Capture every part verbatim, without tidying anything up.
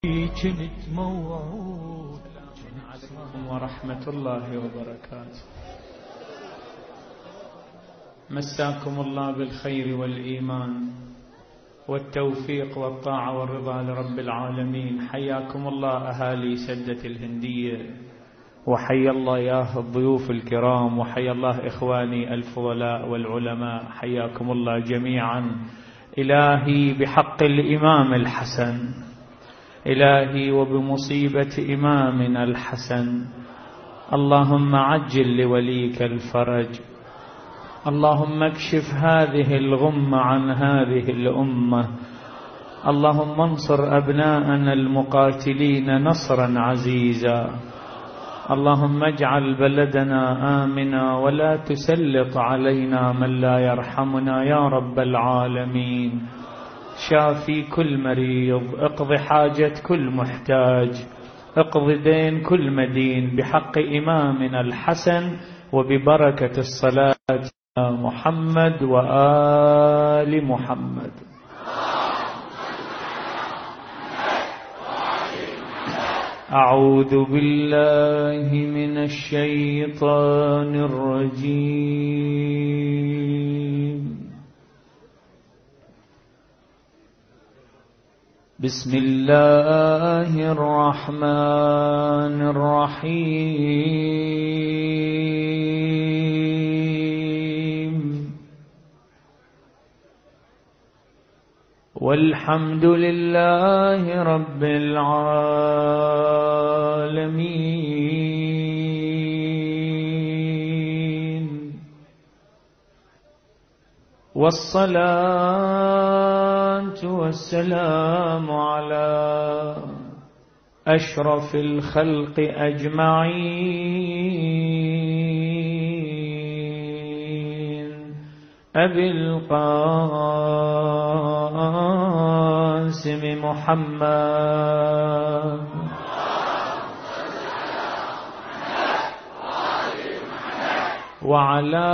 كنت موعود عليكم ورحمة الله وبركاته. مساكم الله بالخير والإيمان والتوفيق والطاعة والرضا لرب العالمين. حياكم الله أهالي سدة الهندية، وحيا الله يا الضيوف الكرام، وحيا الله إخواني الفضلاء والعلماء، حياكم الله جميعا. إلهي بحق الإمام الحسن، إلهي وبمصيبة إمامنا الحسن، اللهم عجل لوليك الفرج، اللهم اكشف هذه الغمة عن هذه الأمة، اللهم انصر أبناءنا المقاتلين نصرا عزيزا، اللهم اجعل بلدنا آمنا ولا تسلط علينا من لا يرحمنا يا رب العالمين. شافي كل مريض، اقض حاجة كل محتاج، اقض دين كل مدين بحق إمامنا الحسن وببركة الصلاة على محمد وآل محمد. أعوذ بالله من الشيطان الرجيم. بسم الله الرحمن الرحيم. والحمد لله رب العالمين، والصلاة والسلام على أشرف الخلق أجمعين، أبي القاسم محمد وعلى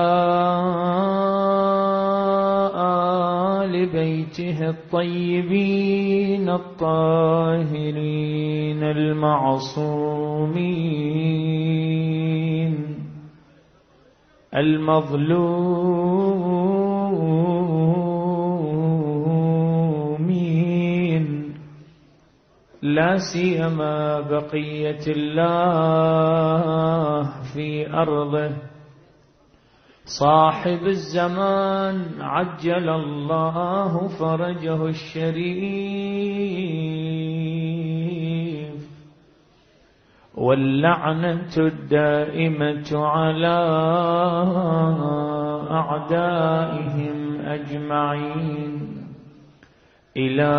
آل بيته الطيبين الطاهرين المعصومين المظلومين، لا سيما بقية الله في أرضه، صاحب الزمان عجل الله فرجه الشريف، واللعنة الدائمة على أعدائهم أجمعين إلى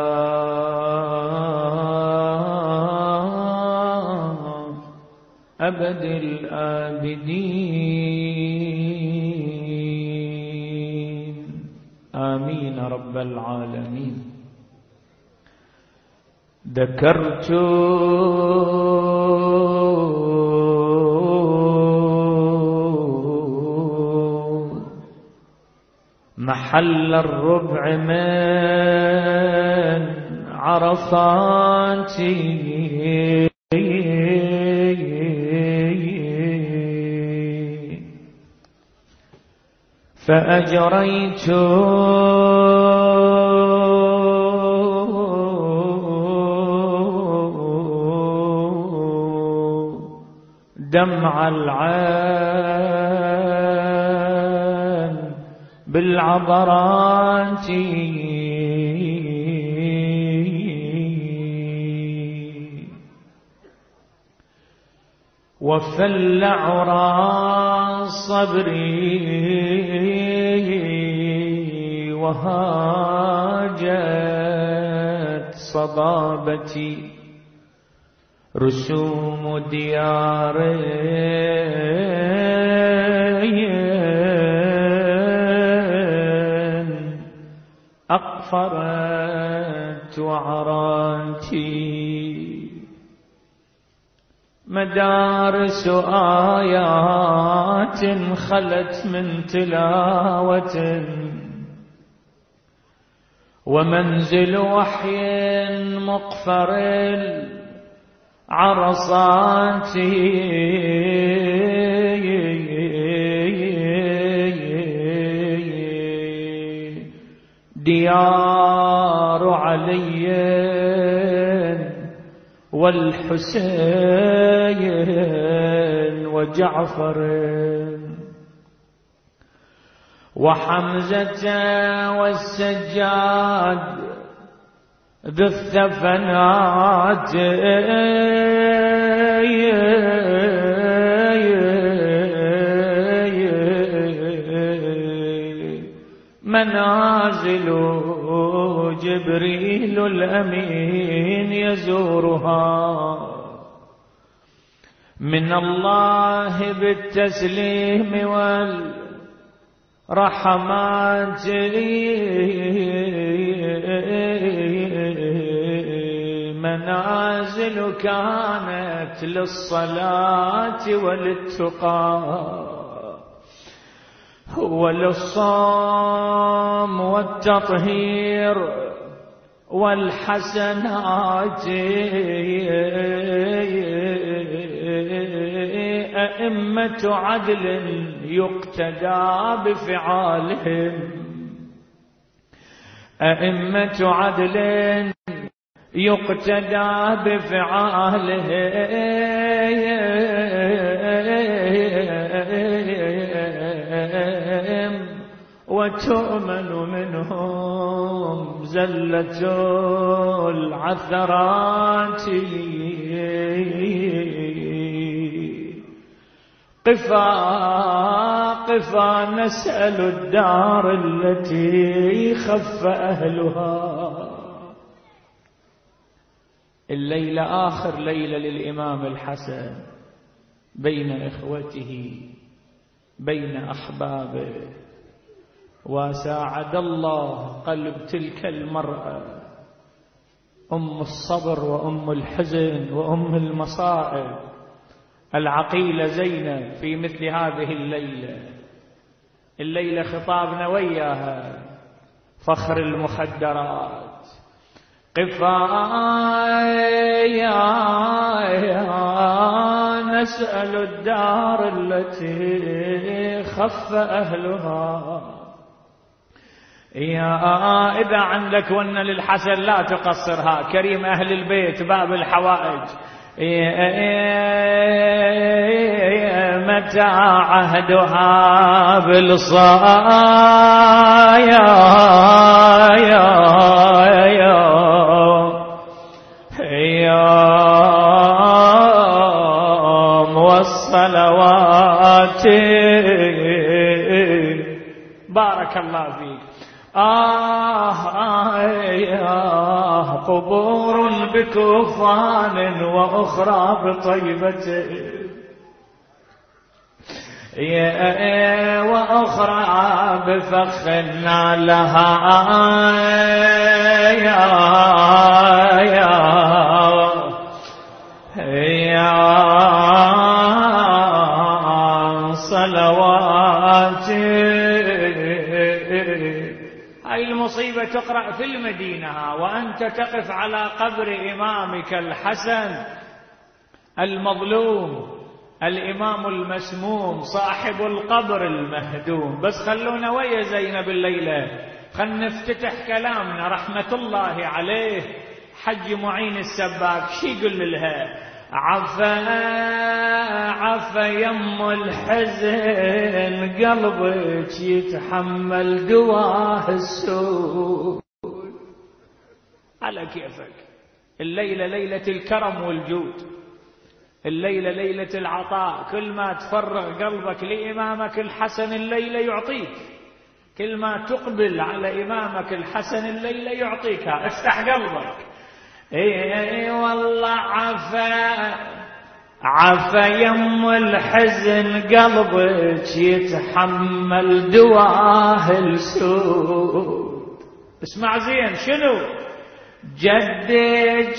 أبد الآبدين، آمين رب العالمين. ذكرت محل الربع من عرفات، فأجريت دمع العين بالعبرات، وفل عرى صبري وهاجت صبابتي رسوم ديار أقفرت وعرانتي، مدارس آيات خلت من تلاوة، ومنزل وحي مقفر العرصات ديار علي والحسين وجعفر وحمزة والسجاد بالثفنات منازل جبريل الأمين يزورها من الله بالتسليم والرحمات منازل كانت للصلاة وللتقى وللصوم والتطهير والحسنات أئمة عدل يقتدى بفعالهم أئمة عدل يقتدى بفعالهم وتؤمن منهم زلة العثرات قفا قفا نسأل الدار التي خف أهلها. الليلة آخر ليلة للإمام الحسن بين إخوته بين أحبابه، وساعد الله قلب تلك المرأة أم الصبر وأم الحزن وأم المصائب العقيلة زينب في مثل هذه الليلة. الليلة خطابنا وياها فخر المخدرات. قفايا نسأل الدار التي خف أهلها. يا إذا عندك ون للحسن لا تقصرها، كريم أهل البيت باب الحوائج. متى عهدها بالصايا يوم والصلوات. بارك الله فيك. آه آه قبور بكفان وأخرى بطيبة وأخرى بفخ لها يا يا يا صلوات. هاي المصيبة تقرأ في المدينة وأنت تقف على قبر إمامك الحسن المظلوم الإمام المسموم صاحب القبر المهدوم. بس خلونا ويا زينب الليلة، خلنا نفتتح كلامنا رحمة الله عليه. حج معين السباك شي يقول لها؟ عفا عفا يم الحزن قلبك يتحمل دواه السوء. على كيفك. الليلة ليلة الكرم والجود، الليلة ليلة العطاء. كل ما تفرغ قلبك لإمامك الحسن الليلة يعطيك، كل ما تقبل على إمامك الحسن الليلة يعطيك. افتح قلبك. اي والله عفا عفا يم الحزن قلبك يتحمل دواه السود. اسمع زين، شنو؟ جدك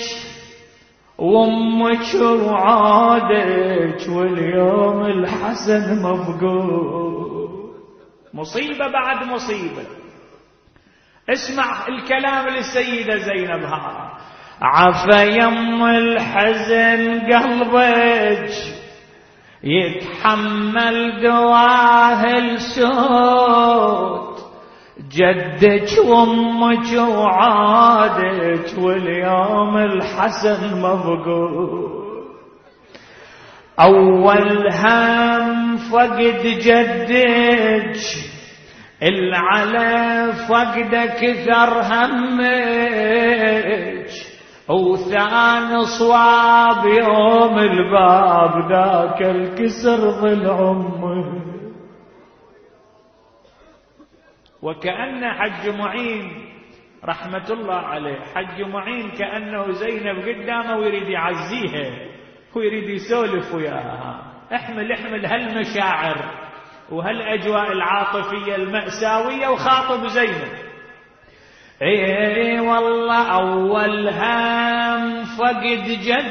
وامك وعادك واليوم الحسن مفقود. مصيبة بعد مصيبة. اسمع الكلام للسيدة زينب ها. عفا يم الحزن قلبك يتحمل دواه السود، جدك وامك وعادك واليوم الحسن مفقود. أول هم فقد جدك العلى فقد كثر همك، وثاني صواب يوم الباب ذاك الكسر ظل عمك. وكأن حج معين رحمة الله عليه، حج معين كأنه زينب قدامه ويريد يعزيها ويريد يسولف وياها. احمل احمل هالمشاعر وهالأجواء العاطفية المأساوية وخاطب زينب. اي والله أول هم فقد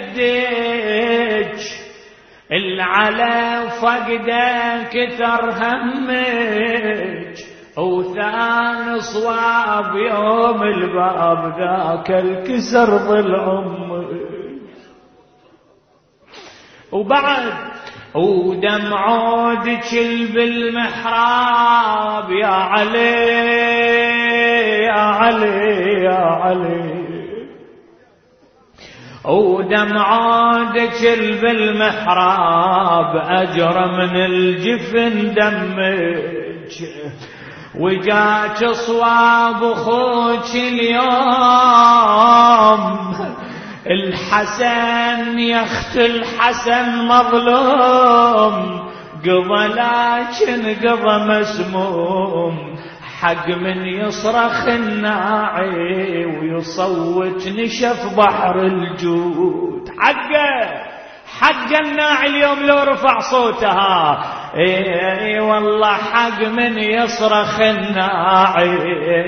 جدك العلا فقد كثر همك، وثاني صواب يوم الباب ذاك الكسر ظل عمك. وبعد ودمع عودك بالمحراب يا علي يا علي يا علي، ودمع عودك بالمحراب أجرى من الجفن دمك، وجاك صواب اخوك اليوم الحسن يا اخت الحسن مظلوم، قضى لكن قضى مسموم، حق من يصرخ الناعي ويصوت نشف بحر الجود. حقه حق الناعي اليوم لو رفع صوتها، اي والله حق من يصرخ الناعي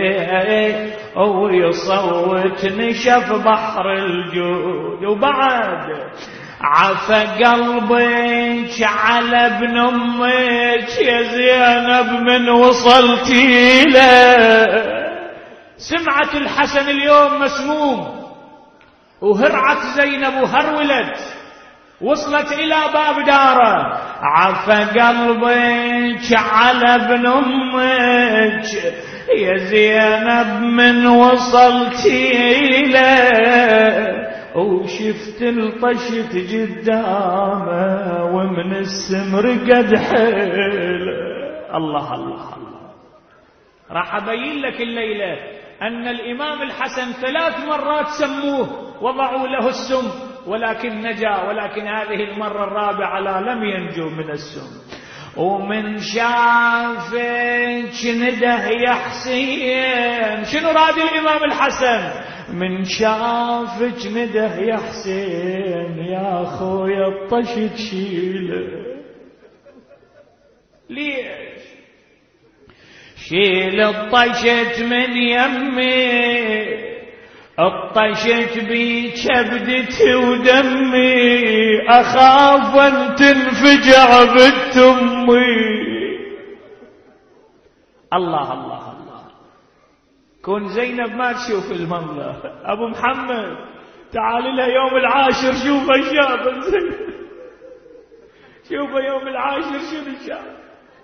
ويصوت نشف بحر الجود. وبعد عفى قلبك على ابن امك يا زينب من وصلتي له، سمعت الحسن اليوم مسموم وهرعت زينب وهرولت وصلت إلى باب داره. عفى قلبك على ابن أمك يا زينب من وصلتي له، وشفت الطشت قدامه ومن السمر قد حيله. الله الله الله. راح أبين لك الليلة أن الإمام الحسن ثلاث مرات سموه وضعوا له السم ولكن نجا، ولكن هذه المرة الرابعة لا لم ينجو من السم. ومن شافك نده يا حسين، شنو راد الإمام الحسن؟ من شافك نده يا حسين يا خويا الطشت شيله. ليش؟ شيل الطشت من يمي، الطشت بي كبدتي ودمي، أخاف أن تنفجع بنت أمي. الله الله الله. كون زينب ما تشوف المنظر، أبو محمد تعال لها يوم العاشر شوف الشاب زينب، شوف يوم العاشر شنو الشاب.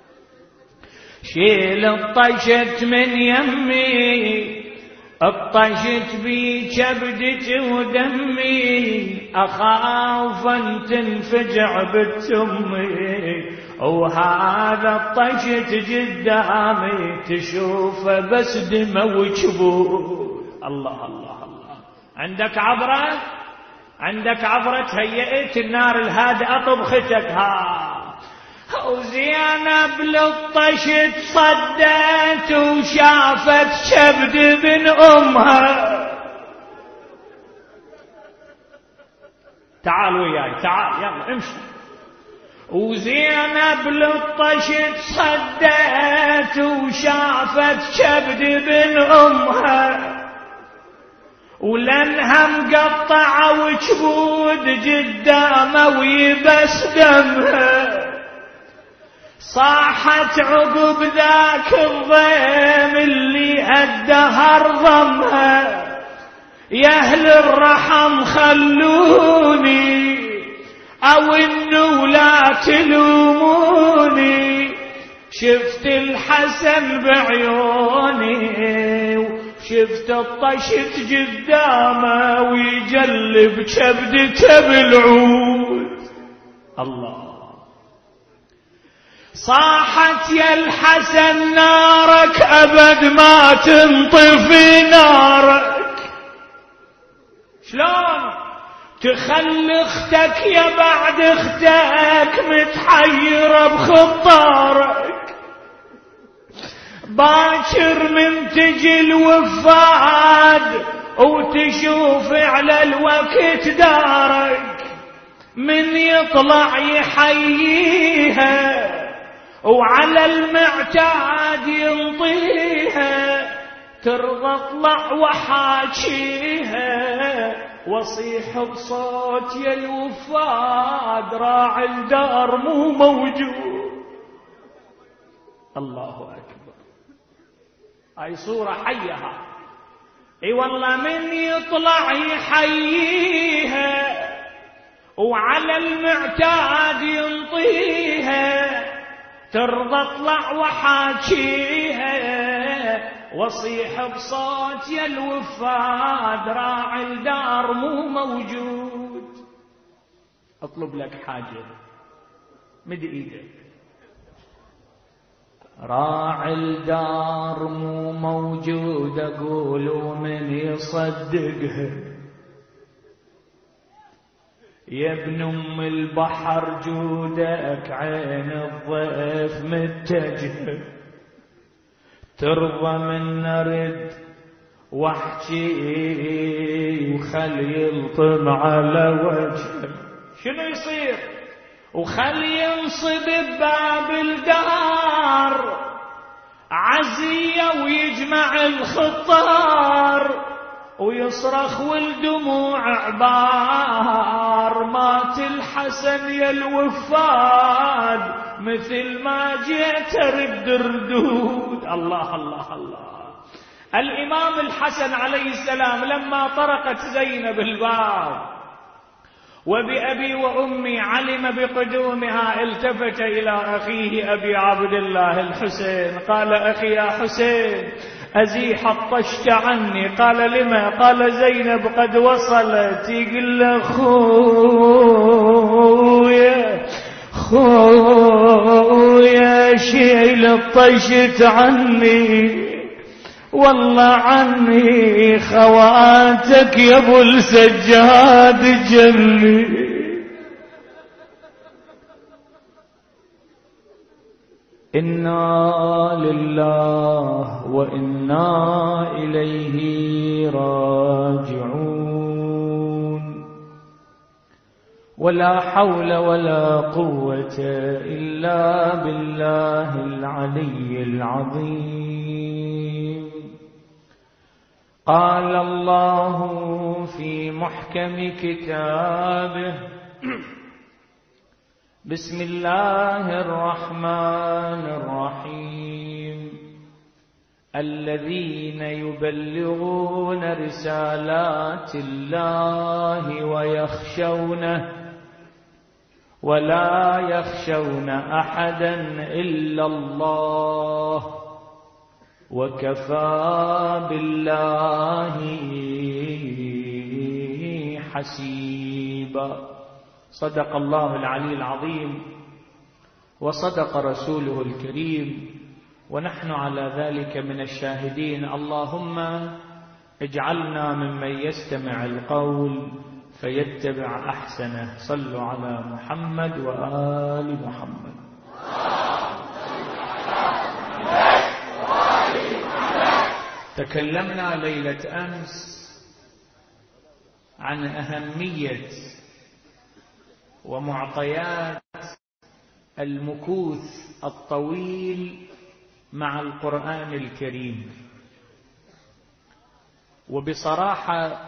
شيل الطشت من يمي، الطشت بي كبدتي ودمي، أخاف أن تنفجع بنت أمي، وهذا الطشت قدامي تشوفه بس دمه وجبود. الله الله الله. عندك عبرة؟ عندك عبرة؟ تهيئت النار الهادئة طبختك ها. وزينب للطشت صدت وشافت كبد بن أمها. تعال وياي تعال يلا امشي. وزينب للطشت صدت وشافت كبد بن أمها، ولنها مقطعة وجبود قدامه ويبس دمها. صاحت عقب ذاك الضيم اللي الدهر ضمها، يا أهل الرحم خلوني أو إنه لا تلوموني، شفت الحسن بعيوني وشفت الطشت قدامه ويجلب كبدته بالعود. الله. صاحت يا الحسن نارك أبد ما تنطفي نارك، شلون تخلي اختك يا بعد اختك متحيرة بخطارك، باكر من تجي الوفاد وتشوف على الوقت دارك، من يطلع يحييها وعلى المعتاد ينطيها، ترضى اطلع وحاجيها وصيح بصوت يا الوفاد راعي الدار مو موجود. الله أكبر. هاي صورة حيها. اي والله من يطلع يحييها وعلى المعتاد ينطيها، ترضى اطلع وحاجيها وصيح بصوت يا الوفاد راعي الدار مو موجود. اطلب لك حاجة مد ايدك، راعي الدار مو موجود، اقول ومن يصدقها، يا ابن ام البحر جودك عين الضيف متجه، ترضى من نرد واحكي وخلي يلطم على وجهه، شنو يصير وخلي ينصب بباب الدار عزية ويجمع الخطار، ويصرخ والدموع عبار، مات الحسن يا الوفاد مثل ما جيت ارد ردود. الله الله الله. الإمام الحسن عليه السلام لما طرقت زينب الباب وبأبي وأمي علم بقدومها، التفت إلى أخيه أبي عبد الله الحسين قال: أخي يا حسين أزيح الطشت عني. قال: لما؟ قال: زينب قد وصلت. يقول: خويا خويا شيل الطشت عني، والله عني خواتك يا ابو السجاد جني. إنا لله وإنا إليه راجعون، ولا حول ولا قوة إلا بالله العلي العظيم. قال الله في محكم كتابه: بسم الله الرحمن الرحيم. الذين يبلغون رسالات الله ويخشونه ولا يخشون أحدا إلا الله وكفى بالله حسيبا. صدق الله العلي العظيم وصدق رسوله الكريم، ونحن على ذلك من الشاهدين. اللهم اجعلنا ممن يستمع القول فيتبع أحسنه. صلوا على محمد وآل محمد. تكلمنا ليلة أمس عن أهمية ومعطيات المكوث الطويل مع القرآن الكريم، وبصراحة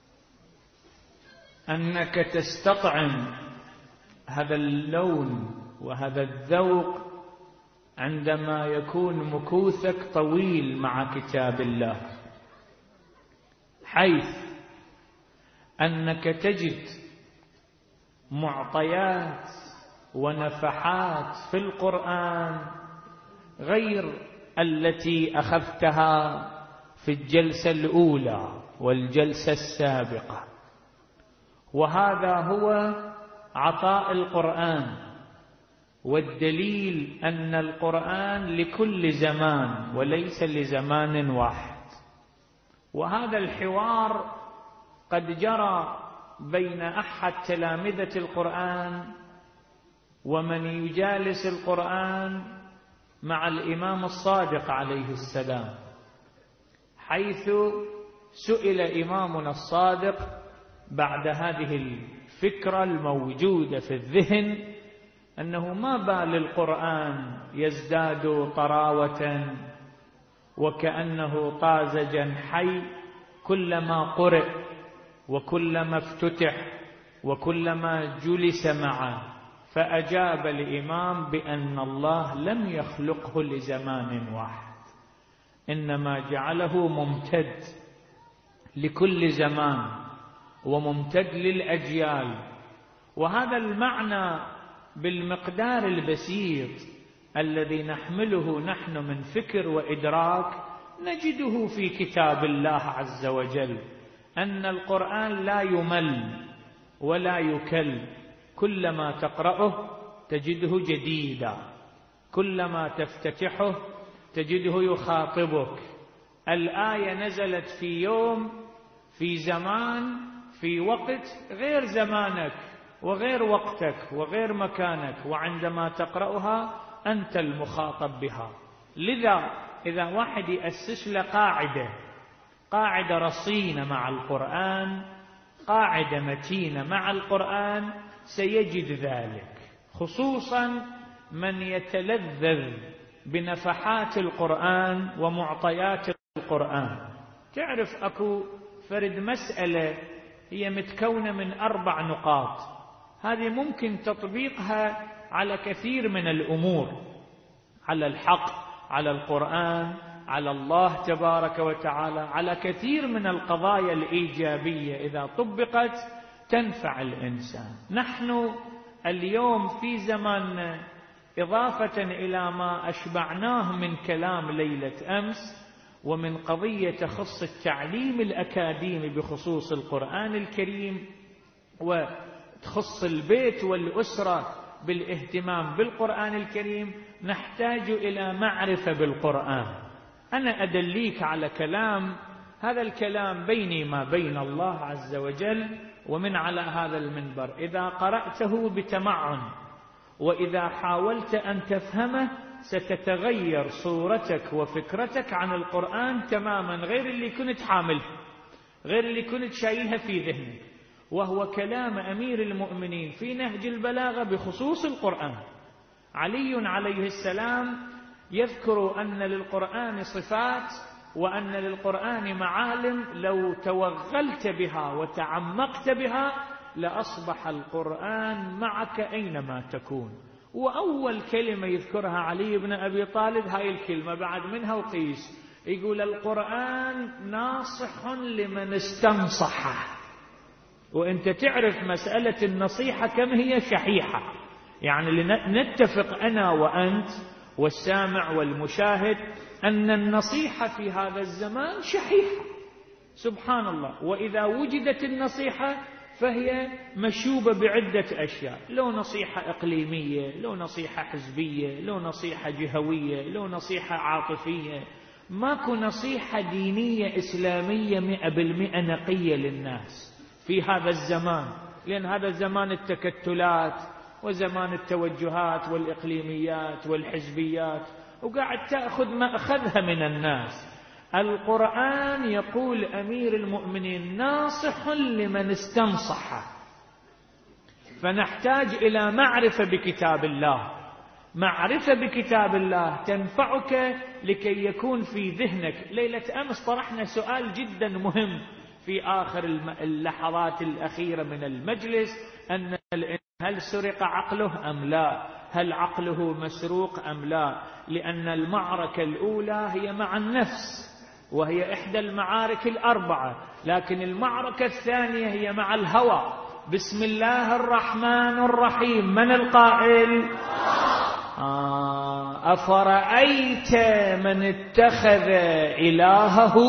أنك تستطعم هذا اللون وهذا الذوق عندما يكون مكوثك طويل مع كتاب الله، حيث أنك تجد معطيات ونفحات في القرآن غير التي أخذتها في الجلسة الأولى والجلسة السابقة. وهذا هو عطاء القرآن، والدليل أن القرآن لكل زمان وليس لزمان واحد. وهذا الحوار قد جرى بين أحد تلامذة القرآن ومن يجالس القرآن مع الإمام الصادق عليه السلام، حيث سئل إمامنا الصادق بعد هذه الفكرة الموجودة في الذهن أنه ما بال القرآن يزداد طراوة وكأنه طازجا حي كلما قرئ وكلما افتتح وكلما جلس معه. فأجاب الإمام بأن الله لم يخلقه لزمان واحد، إنما جعله ممتد لكل زمان وممتد للأجيال. وهذا المعنى بالمقدار البسيط الذي نحمله نحن من فكر وإدراك نجده في كتاب الله عز وجل، أن القرآن لا يمل ولا يكل، كلما تقرأه تجده جديدا، كلما تفتتحه تجده يخاطبك. الآية نزلت في يوم، في زمان، في وقت غير زمانك وغير وقتك وغير مكانك، وعندما تقرأها أنت المخاطب بها. لذا إذا واحد يأسس له قاعدة قاعدة رصينة مع القرآن، قاعدة متينة مع القرآن، سيجد ذلك، خصوصا من يتلذذ بنفحات القرآن ومعطيات القرآن. تعرف أكو فرد مسألة هي متكونة من أربع نقاط، هذه ممكن تطبيقها على كثير من الأمور، على الحق، على القرآن، على الله تبارك وتعالى، على كثير من القضايا الإيجابية إذا طبقت تنفع الإنسان. نحن اليوم في زماننا، إضافة إلى ما أشبعناه من كلام ليلة أمس ومن قضية تخص التعليم الأكاديمي بخصوص القرآن الكريم وتخص البيت والأسرة بالاهتمام بالقرآن الكريم، نحتاج إلى معرفة بالقرآن. أنا أدليك على كلام، هذا الكلام بيني ما بين الله عز وجل ومن على هذا المنبر، إذا قرأته بتمعن وإذا حاولت أن تفهمه ستتغير صورتك وفكرتك عن القرآن تماما، غير اللي كنت حامله، غير اللي كنت شايلها في ذهنك. وهو كلام أمير المؤمنين في نهج البلاغة بخصوص القرآن. علي عليه السلام يذكر أن للقرآن صفات وأن للقرآن معالم لو توغلت بها وتعمقت بها لأصبح القرآن معك أينما تكون. وأول كلمة يذكرها علي بن أبي طالب هاي الكلمة، بعد منها وقيس، يقول القرآن ناصح لمن استنصحه. وأنت تعرف مسألة النصيحة كم هي شحيحة، يعني لنتفق أنا وأنت والسامع والمشاهد أن النصيحة في هذا الزمان شحيحة سبحان الله. وإذا وجدت النصيحة فهي مشوبة بعدة أشياء، لو نصيحة إقليمية، لو نصيحة حزبية، لو نصيحة جهوية، لو نصيحة عاطفية. ماكو نصيحة دينية إسلامية مئة بالمئة نقية للناس في هذا الزمان، لأن هذا زمان التكتلات وزمان التوجهات والإقليميات والحزبيات، وقاعد تأخذ ما أخذها من الناس. القرآن يقول أمير المؤمنين ناصح لمن استنصحه. فنحتاج إلى معرفة بكتاب الله، معرفة بكتاب الله تنفعك لكي يكون في ذهنك. ليلة أمس طرحنا سؤال جدا مهم في آخر اللحظات الأخيرة من المجلس، أن هل سرق عقله أم لا؟ هل عقله مسروق أم لا؟ لأن المعركة الأولى هي مع النفس وهي إحدى المعارك الأربعة، لكن المعركة الثانية هي مع الهوى. بسم الله الرحمن الرحيم، من القائل؟ آه أفرأيت من اتخذ إلهه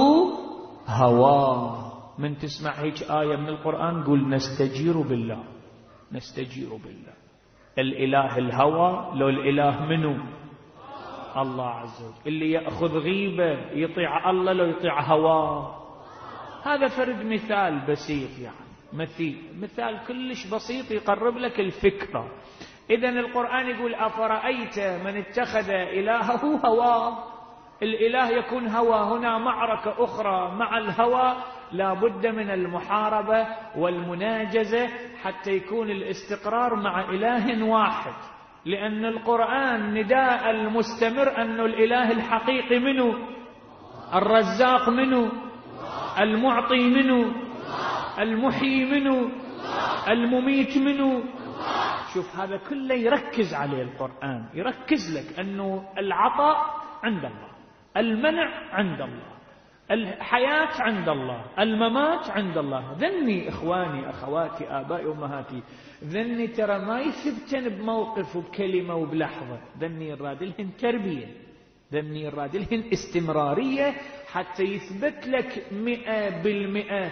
هواه. من تسمع هيك آية من القرآن قول نستجير بالله، نستجير بالله. الإله الهوى لو الإله منه الله عز وجل. اللي يأخذ غيبة يطيع الله لو يطيع هواه. هذا فرد مثال بسيط، يعني مثيل مثال كلش بسيط يقرب لك الفكرة. إذن القرآن يقول أفرأيت من اتخذ إلهه هواه. الإله يكون هوى. هنا معركة أخرى مع الهوى، لا بد من المحاربة والمناجزة حتى يكون الاستقرار مع إله واحد. لأن القرآن نداء المستمر أن الإله الحقيقي منه، الرزاق منه، المعطي منه، المحيي منه، المميت منه. شوف هذا كله يركز عليه القرآن، يركز لك أنه العطاء عند الله، المنع عند الله، الحياة عند الله، الممات عند الله. ذني إخواني أخواتي آبائي أمهاتي، ذني ترى ما يثبتن بموقف وبكلمة وبلحظة. ذني الرادلهن تربية، ذني الرادلهن استمرارية حتى يثبت لك مئة بالمئة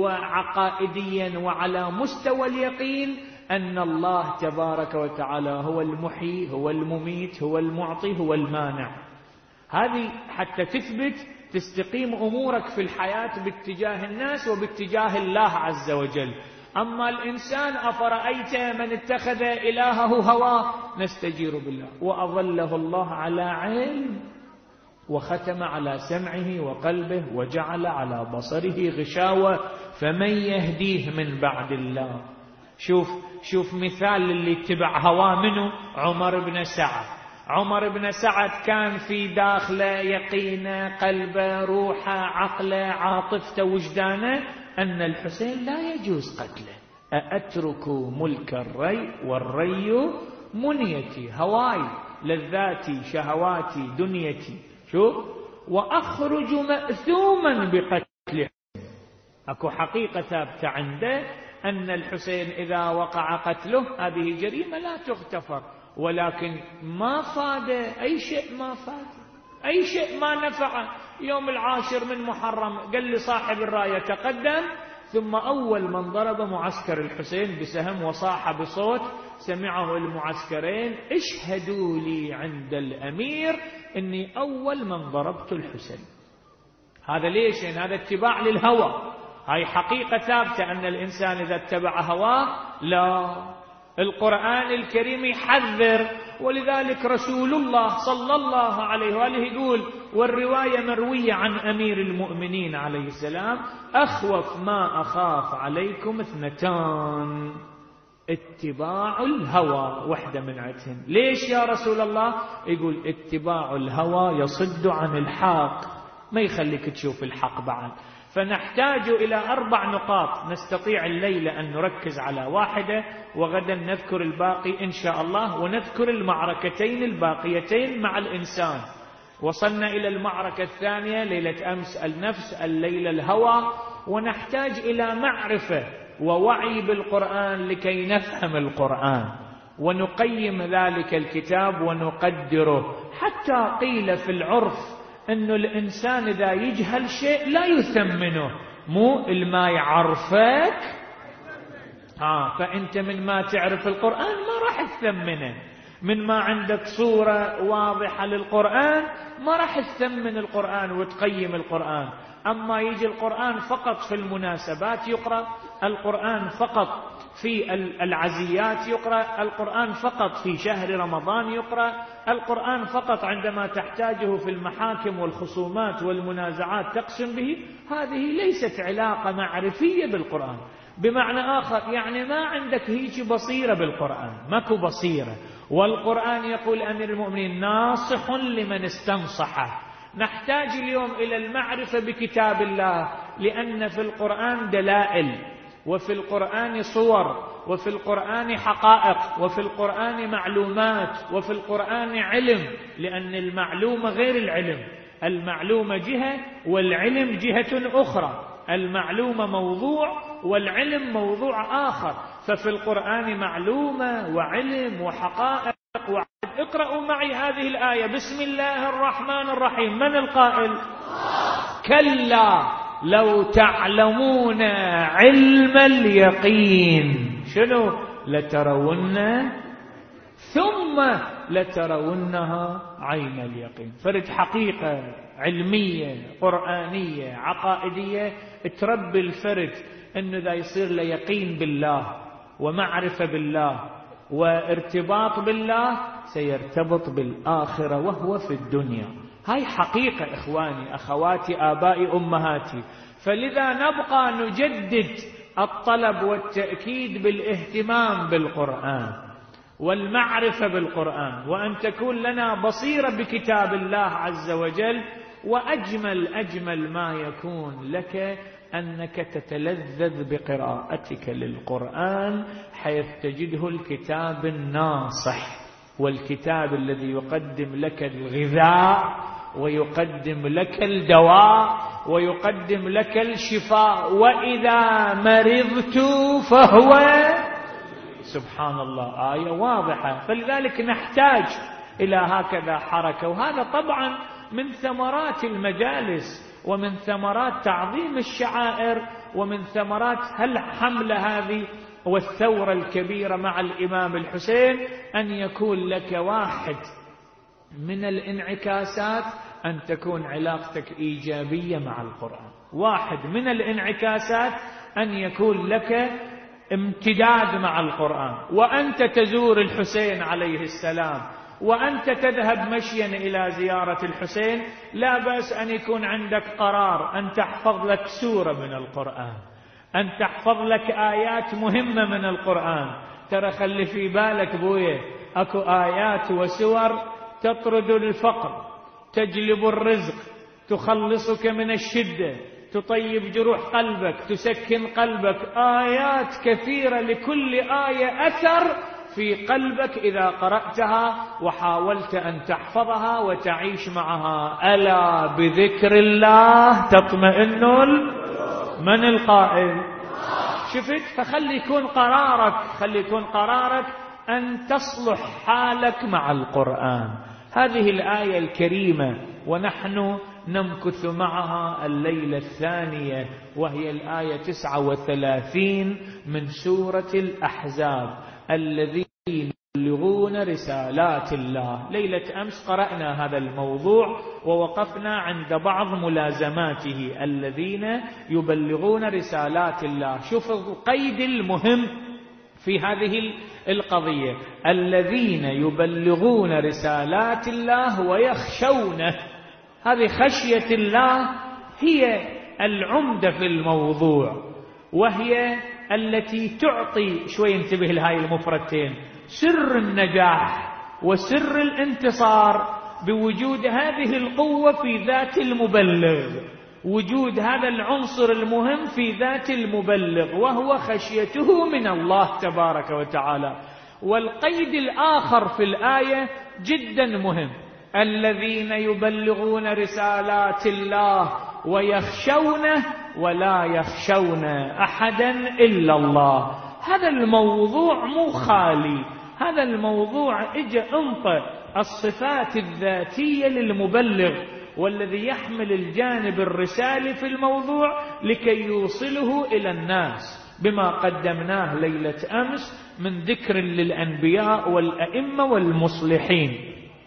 وعقائديا وعلى مستوى اليقين أن الله تبارك وتعالى هو المحيي، هو المميت، هو المعطي، هو المانع. هذه حتى تثبت تستقيم أمورك في الحياة باتجاه الناس وباتجاه الله عز وجل. أما الإنسان أفرأيت من اتخذ إلهه هواه، نستجير بالله. وأظله الله على علم وختم على سمعه وقلبه وجعل على بصره غشاوة فمن يهديه من بعد الله. شوف شوف مثال اللي اتبع هواه منه، عمر بن سعد. عمر بن سعد كان في داخله يقينه، قلبه، روحه، عقله، عاطفته، وجدانه أن الحسين لا يجوز قتله. أأترك ملك الري والري منيتي، هواي، لذاتي، شهواتي، دنيتي، شوف، وأخرج مأثوما بقتله. أكو حقيقة ثابتة عنده أن الحسين إذا وقع قتله هذه جريمة لا تغتفر، ولكن ما فاد أي شيء، ما فاد أي شيء، ما نفعه. يوم العاشر من محرم قال لي صاحب الراية تقدم، ثم أول من ضرب معسكر الحسين بسهم وصاح بصوت سمعه المعسكرين: اشهدوا لي عند الأمير إني أول من ضربت الحسين. هذا ليش؟ يعني هذا اتباع للهوى. هاي حقيقة ثابتة أن الإنسان إذا اتبع هواه لا. القرآن الكريم يحذر، ولذلك رسول الله صلى الله عليه وآله يقول، والرواية مروية عن أمير المؤمنين عليه السلام: أخوف ما أخاف عليكم اثنتان، اتباع الهوى. وحدة من عتهم. ليش يا رسول الله؟ يقول اتباع الهوى يصد عن الحق، ما يخليك تشوف الحق بعد. فنحتاج إلى أربع نقاط نستطيع الليلة أن نركز على واحدة، وغدا نذكر الباقي إن شاء الله، ونذكر المعركتين الباقيتين مع الإنسان. وصلنا إلى المعركة الثانية ليلة أمس النفس، الليلة الهوى. ونحتاج إلى معرفة ووعي بالقرآن لكي نفهم القرآن ونقيم ذلك الكتاب ونقدره. حتى قيل في العرف أن الإنسان إذا يجهل شيء لا يثمنه، مو الما يعرفك آه فأنت من ما تعرف القرآن ما راح تثمنه. من ما عندك صورة واضحة للقرآن ما راح تثمن القرآن وتقيم القرآن. أما يجي القرآن فقط في المناسبات يقرأ، القرآن فقط في العزيات يقرأ، القرآن فقط في شهر رمضان يقرأ، القرآن فقط عندما تحتاجه في المحاكم والخصومات والمنازعات تقسم به. هذه ليست علاقة معرفية بالقرآن. بمعنى آخر يعني ما عندك هيك بصيرة بالقرآن، ماكو بصيرة. والقرآن يقول أمير المؤمنين: ناصح لمن استنصحه. نحتاج اليوم إلى المعرفة بكتاب الله، لأن في القرآن دلائل وفي القرآن صور، وفي القرآن حقائق، وفي القرآن معلومات، وفي القرآن علم، لأن المعلومة غير العلم، المعلومة جهة والعلم جهة أخرى، المعلومة موضوع والعلم موضوع آخر، ففي القرآن معلومة وعلم وحقائق. اقرأوا معي هذه الآية: بسم الله الرحمن الرحيم. من القائل؟ كلا لو تعلمون علم اليقين شنو؟ لترون ثم لترونها عين اليقين. فرد حقيقة علمية قرآنية عقائدية تربي الفرد انه ذا يصير له يقين بالله ومعرفة بالله وارتباط بالله، سيرتبط بالآخرة وهو في الدنيا. هاي حقيقة إخواني أخواتي آبائي أمهاتي. فلذا نبقى نجدد الطلب والتأكيد بالاهتمام بالقرآن والمعرفة بالقرآن، وأن تكون لنا بصيرة بكتاب الله عز وجل. وأجمل أجمل ما يكون لك أنك تتلذذ بقراءتك للقرآن، حيث تجده الكتاب الناصح والكتاب الذي يقدم لك الغذاء ويقدم لك الدواء ويقدم لك الشفاء. وإذا مرضت فهو، سبحان الله، آية واضحة. فلذلك نحتاج إلى هكذا حركة. وهذا طبعا من ثمرات المجالس ومن ثمرات تعظيم الشعائر ومن ثمرات الحملة هذه والثورة الكبيرة مع الإمام الحسين، أن يكون لك واحد من الانعكاسات أن تكون علاقتك إيجابية مع القرآن. واحد من الانعكاسات أن يكون لك امتداد مع القرآن، وأنت تزور الحسين عليه السلام وأنت تذهب مشيا إلى زيارة الحسين، لا بأس أن يكون عندك قرار أن تحفظ لك سورة من القرآن، أن تحفظ لك آيات مهمة من القرآن. ترى خلي في بالك بويه، أكو آيات وسور تطرد الفقر، تجلب الرزق، تخلصك من الشدة، تطيب جروح قلبك، تسكن قلبك. آيات كثيرة لكل آية أثر في قلبك إذا قرأتها وحاولت أن تحفظها وتعيش معها. ألا بذكر الله تطمئن من القائل؟ شفت؟ فخلي يكون قرارك خلي يكون قرارك أن تصلح حالك مع القرآن. هذه الآية الكريمة ونحن نمكث معها الليلة الثانية، وهي الآية تسعة وثلاثين من سورة الأحزاب: الذين يبلغون رسالات الله. ليلة أمس قرأنا هذا الموضوع ووقفنا عند بعض ملازماته: الذين يبلغون رسالات الله. شوفوا القيد المهم في هذه القضية: الذين يبلغون رسالات الله ويخشونه. هذه خشية الله هي العمدة في الموضوع، وهي التي تعطي، شوي انتبه لهاي المفردتين، سر النجاح وسر الانتصار بوجود هذه القوة في ذات المبلغ، وجود هذا العنصر المهم في ذات المبلغ وهو خشيته من الله تبارك وتعالى. والقيد الآخر في الآية جدا مهم: الذين يبلغون رسالات الله ويخشونه ولا يخشون أحدا إلا الله. هذا الموضوع مو خالي، هذا الموضوع اجى انطى الصفات الذاتية للمبلغ والذي يحمل الجانب الرسالي في الموضوع لكي يوصله إلى الناس، بما قدمناه ليلة أمس من ذكر للأنبياء والأئمة والمصلحين.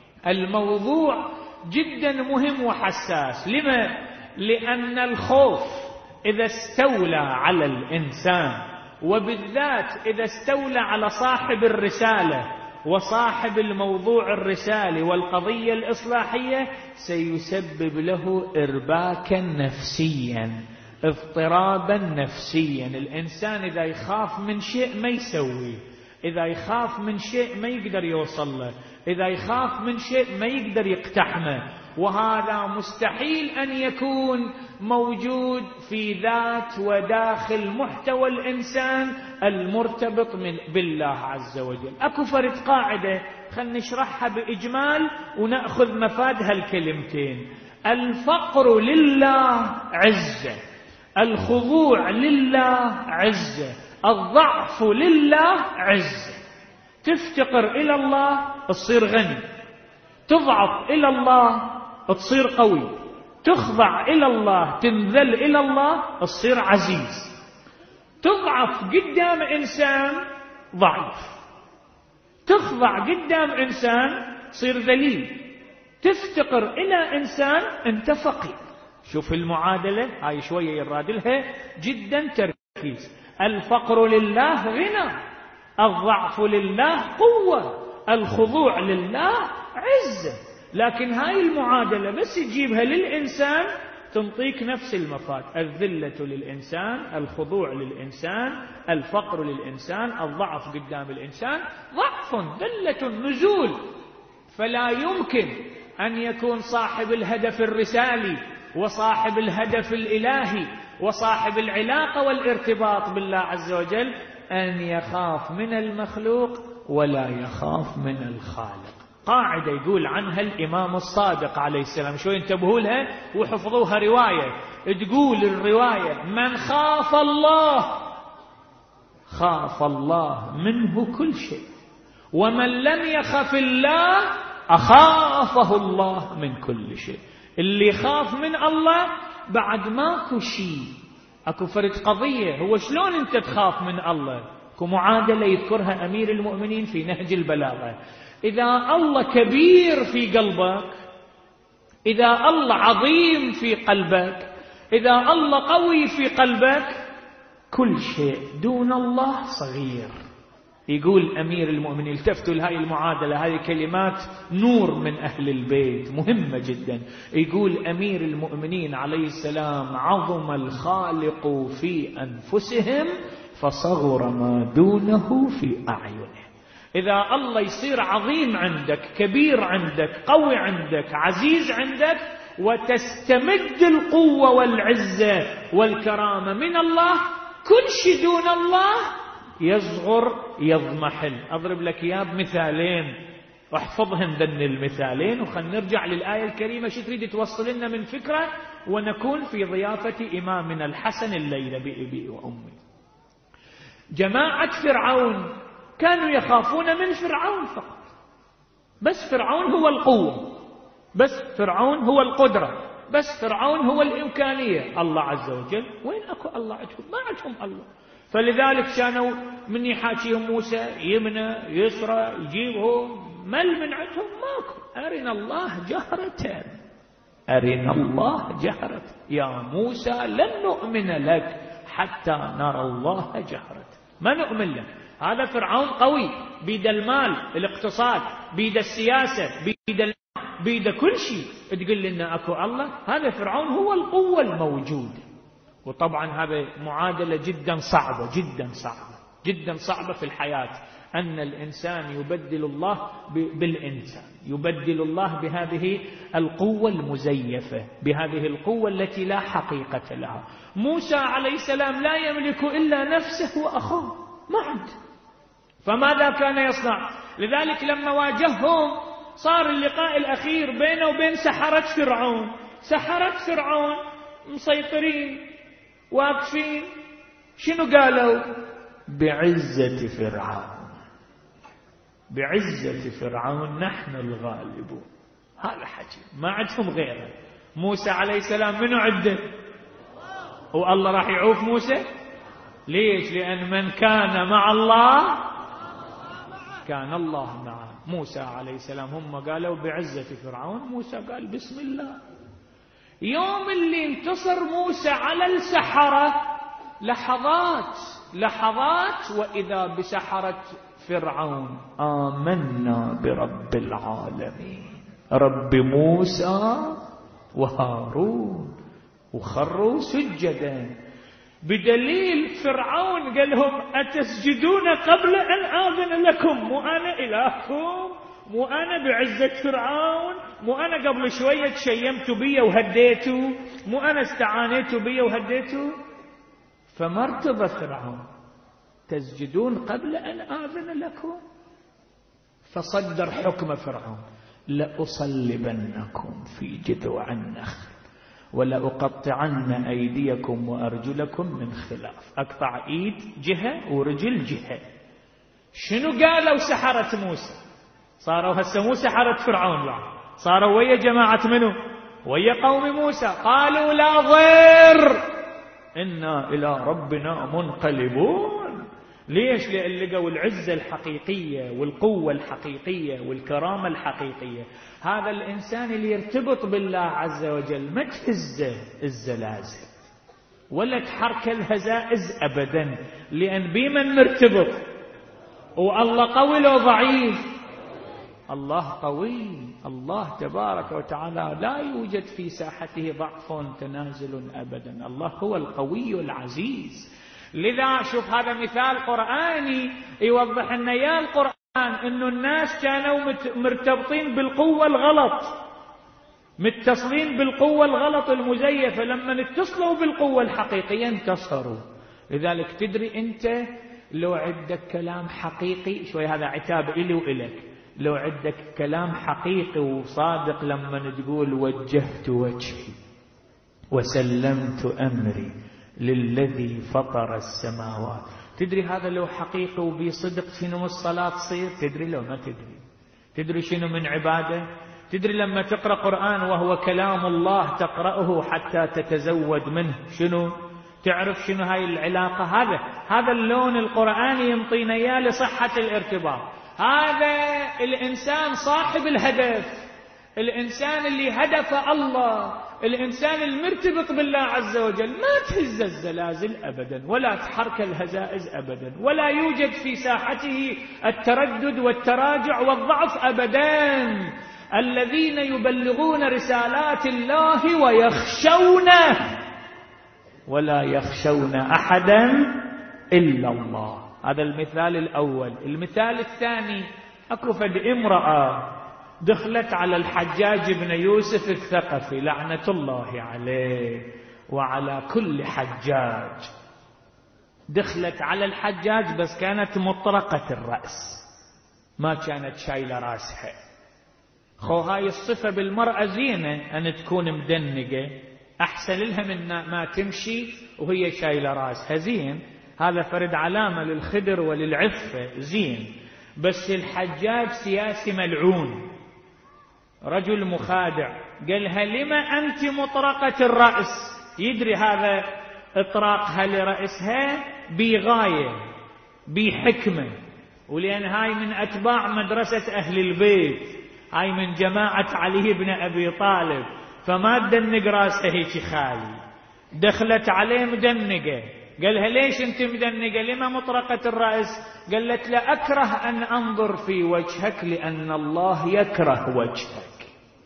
الموضوع جدا مهم وحساس. لما؟ لأن الخوف إذا استولى على الإنسان، وبالذات إذا استولى على صاحب الرسالة وصاحب الموضوع الرسالي والقضية الإصلاحية، سيسبب له إرباكا نفسيا، اضطرابا نفسيا. الإنسان إذا يخاف من شيء ما يسوي، إذا يخاف من شيء ما يقدر يوصل له، إذا يخاف من شيء ما يقدر يقتحمه. وهذا مستحيل أن يكون موجود في ذات وداخل محتوى الإنسان المرتبط من بالله عز وجل. أكو فرد قاعدة خلنا نشرحها بإجمال ونأخذ مفاد هالكلمتين. الفقر لله عزة، الخضوع لله عزة، الضعف لله عزة. تفتقر إلى الله تصير غني، تضعف إلى الله تصير قوي، تخضع إلى الله تنذل إلى الله تصير عزيز. تضعف قدام إنسان ضعيف، تخضع قدام إنسان تصير ذليل، تفتقر إلى إنسان أنت فقير. شوف المعادلة هاي شوية يرادلها جدا تركيز. الفقر لله غنى، الضعف لله قوة، الخضوع لله عزة. لكن هاي المعادلة بس تجيبها للإنسان تنطيك نفس المفاد. الذلة للإنسان، الخضوع للإنسان، الفقر للإنسان، الضعف قدام الإنسان ضعف، ذلة، نزول. فلا يمكن أن يكون صاحب الهدف الرسالي وصاحب الهدف الإلهي وصاحب العلاقة والارتباط بالله عز وجل أن يخاف من المخلوق ولا يخاف من الخالق. قاعدة يقول عنها الإمام الصادق عليه السلام، شوي انتبهوا لها وحفظوها، رواية تقول الرواية: من خاف الله خاف الله منه كل شيء، ومن لم يخف الله أخافه الله من كل شيء. اللي خاف من الله بعد ماكو شيء، اكو فرد قضية. هو شلون انت تخاف من الله؟ اكو معادلة يذكرها أمير المؤمنين في نهج البلاغة. إذا الله كبير في قلبك، إذا الله عظيم في قلبك، إذا الله قوي في قلبك، كل شيء دون الله صغير. يقول أمير المؤمنين، التفتوا لهذه المعادلة، هذه كلمات نور من أهل البيت مهمة جدا. يقول أمير المؤمنين عليه السلام: عظم الخالق في أنفسهم فصغر ما دونه في أعينهم. إذا الله يصير عظيم عندك، كبير عندك، قوي عندك، عزيز عندك، وتستمد القوة والعزة والكرامة من الله، كل شيء دون الله يصغر يضمحل. أضرب لك إياه بمثالين واحفظهم ذن المثالين، وخلنا نرجع للآية الكريمة. شو تريد توصل لنا من فكرة ونكون في ضيافة إمامنا الحسن الليلة بأبي وأمي. جماعة فرعون كانوا يخافون من فرعون فقط، بس فرعون هو القوة، بس فرعون هو القدرة، بس فرعون هو الإمكانية. الله عز وجل وين أكو الله عندهم؟ ما عندهم الله. فلذلك كانوا من يحاكيهم موسى يمنى يسرى يجيبهم مل من عندهم ماكو. أرنا الله جهرة، أرنا الله جهرة يا موسى، لن نؤمن لك حتى نرى الله جهرة. ما نؤمن لك. هذا فرعون قوي، بيد المال، الاقتصاد، بيد السياسة، بيد بيد كل شيء. تقول لنا أكو الله؟ هذا فرعون هو القوة الموجودة. وطبعا هذا معادلة جدا صعبة جدا صعبة جدا صعبة في الحياة، أن الإنسان يبدل الله بالإنسان، يبدل الله بهذه القوة المزيفة، بهذه القوة التي لا حقيقة لها. موسى عليه السلام لا يملك إلا نفسه وأخاه، ما عنده. فماذا كان يصنع؟ لذلك لما واجههم صار اللقاء الأخير بينه وبين سحرة فرعون. سحرة فرعون مسيطرين واقفين، شنو قالوا؟ بعزة فرعون، بعزة فرعون نحن الغالبون. هذا حكي ما عندهم غيره. موسى عليه السلام منو عده؟ والله راح يعوف موسى. ليش؟ لأن من كان مع الله كان الله معه. موسى عليه السلام هم قالوا بعزة فرعون، موسى قال بسم الله. يوم اللي انتصر موسى على السحرة لحظات لحظات وإذا بسحرة فرعون آمنا برب العالمين، رب موسى وهارون، وخروا سجدا. بدليل فرعون قال لهم أتسجدون قبل أن آذن لكم؟ مو أنا إلهكم، مو أنا بعزة فرعون، مو أنا قبل شوية تشيمت بي وهديته، مو أنا استعانيت بي وهديته. فمرتضى فرعون تسجدون قبل أن آذن لكم. فصدر حكم فرعون: لأصلبنكم في جذوع النخل ولأقطعن أيديكم وأرجلكم من خلاف. أقطع إيد جهة ورجل جهة. شنو قالوا سحرة موسى؟ صاروا هسه مو سحرة فرعون بعد، صاروا ويا جماعة منو؟ ويا قوم موسى. قالوا لا ضير إنا إلى ربنا منقلبون. ليش؟ لأن لقوا العزة الحقيقية والقوة الحقيقية والكرامة الحقيقية. هذا الإنسان اللي يرتبط بالله عز وجل ما تهزه الزلازل ولا تحرك الهزائز أبدا، لأن بمن مرتبط؟ والله قوي لو ضعيف؟ الله قوي. الله تبارك وتعالى لا يوجد في ساحته ضعف تنازل أبدا. الله هو القوي العزيز. لذا شوف هذا مثال قرآني يوضح لنا يا القرآن إنه الناس كانوا مرتبطين بالقوة الغلط، متصلين بالقوة الغلط المزيفة. لما اتصلوا بالقوة الحقيقية انتصروا. لذلك تدري أنت لو عندك كلام حقيقي، شوي هذا عتاب إلي وإلك، لو عندك كلام حقيقي وصادق لما تقول وجهت وجهي وسلمت أمري للذي فطر السماوات، تدري هذا لو حقيقي وبصدق شنو الصلاة تصير؟ تدري لو ما تدري؟ تدري شنو من عبادة؟ تدري لما تقرأ قرآن وهو كلام الله تقرأه حتى تتزود منه شنو؟ تعرف شنو هاي العلاقة؟ هذا هذا اللون القرآني يمطينا إياه لصحة الارتباط. هذا الإنسان صاحب الهدف، الإنسان اللي هدف الله، الإنسان المرتبط بالله عز وجل، ما تهز الزلازل أبدا ولا تحرك الهزائز أبدا، ولا يوجد في ساحته التردد والتراجع والضعف أبدا. الذين يبلغون رسالات الله ويخشونه ولا يخشون أحدا إلا الله. هذا المثال الأول. المثال الثاني: أكو فد امرأة دخلت على الحجاج بن يوسف الثقفي لعنة الله عليه وعلى كل حجاج. دخلت على الحجاج بس كانت مطرقة الرأس، ما كانت شايلة راسها. خو هاي الصفة بالمرأة زينة أن تكون مدنقة، أحسن لها من ما تمشي وهي شايلة راسها. زين، هذا فرد علامة للخدر وللعفة، زين. بس الحجاج سياسي ملعون، رجل مخادع، قالها لما أنت مطرقة الرأس؟ يدري هذا إطراقها لرأسها بغاية بحكمة، ولأن هاي من أتباع مدرسة أهل البيت، هاي من جماعة علي بن أبي طالب، فما تدنق راسها هيك خالي. دخلت عليه مدنقة، قالها ليش أنت مدنقة؟ لما مطرقة الرأس؟ قالت لا أكره أن أنظر في وجهك لأن الله يكره وجهك.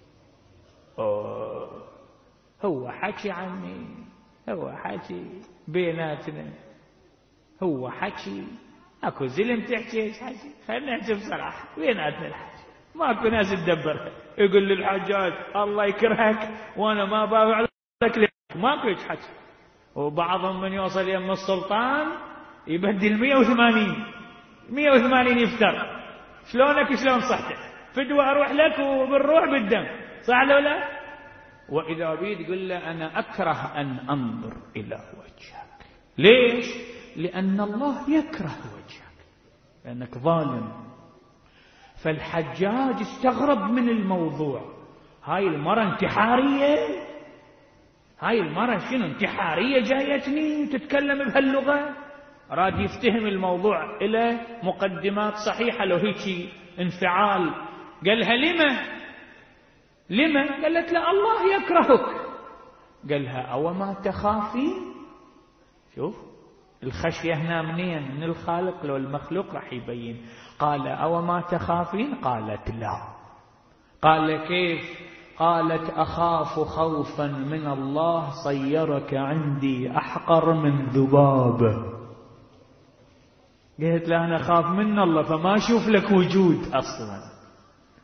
أوه. هو حكي عني، هو حكي بيناتنا، هو حكي. أكو زلم تحكي إيش حكي؟ خلينا نحكي بصراحة بيناتنا الحكي، ماكو ناس تدبرها. يقول للحجاج الله يكرهك وأنا ما بابع لك، ماكو هيك حكي. وبعضهم من يوصل يم السلطان يبدل مية وثمانين مية وثمانين يفتر. شلونك شلون صحتك؟ فدوى أروح لك وبالروح بالدم، صح لو لا؟ وإذا بيد يقول له أنا أكره أن أنظر إلى وجهك. ليش؟ لأن الله يكره وجهك، لأنك ظالم. فالحجاج استغرب من الموضوع. هاي المرة انتحارية، هاي المرة شنو انتحارية جايتني تتكلم بهاللغة؟ راد يفتهم الموضوع إلى مقدمات صحيحة، لو هيك انفعال. قالها لما لما؟ قالت لا الله يكرهك. قالها أو ما تخافين؟ شوف الخشية هنا منين؟ من الخالق لو المخلوق راح يبين. قال أو ما تخافين؟ قالت لا. قال كيف؟ قالت أخاف خوفا من الله صيرك عندي أحقر من ذباب. قالت لا أنا أخاف من الله فما أشوف لك وجود أصلا.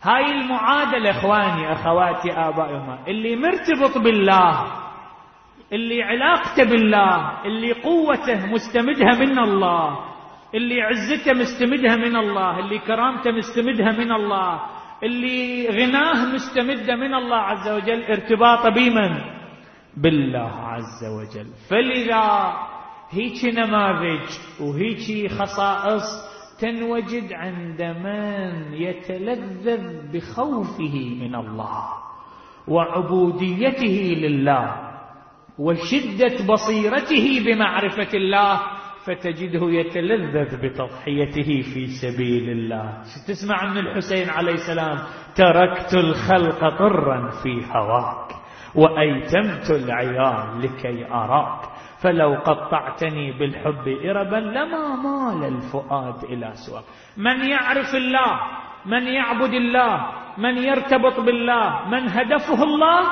هاي المعادلة إخواني أخواتي آبائي وما اللي مرتبط بالله، اللي علاقته بالله، اللي قوته مستمدها من الله، اللي عزته مستمدها من الله، اللي كرامته مستمدها من الله، اللي غناه مستمدة من الله عز وجل، ارتباطه بمن؟ بالله عز وجل. فلذا هيك نماذج وهيك خصائص تنوجد عند من يتلذذ بخوفه من الله وعبوديته لله وشدة بصيرته بمعرفة الله، فتجده يتلذذ بتضحيته في سبيل الله. تسمع من الحسين عليه السلام: تركت الخلق طرا في هواك وأيتمت العيال لكي أراك، فلو قطعتني بالحب إربا لما مال الفؤاد إلى سواك. من يعرف الله، من يعبد الله، من يرتبط بالله، من هدفه الله،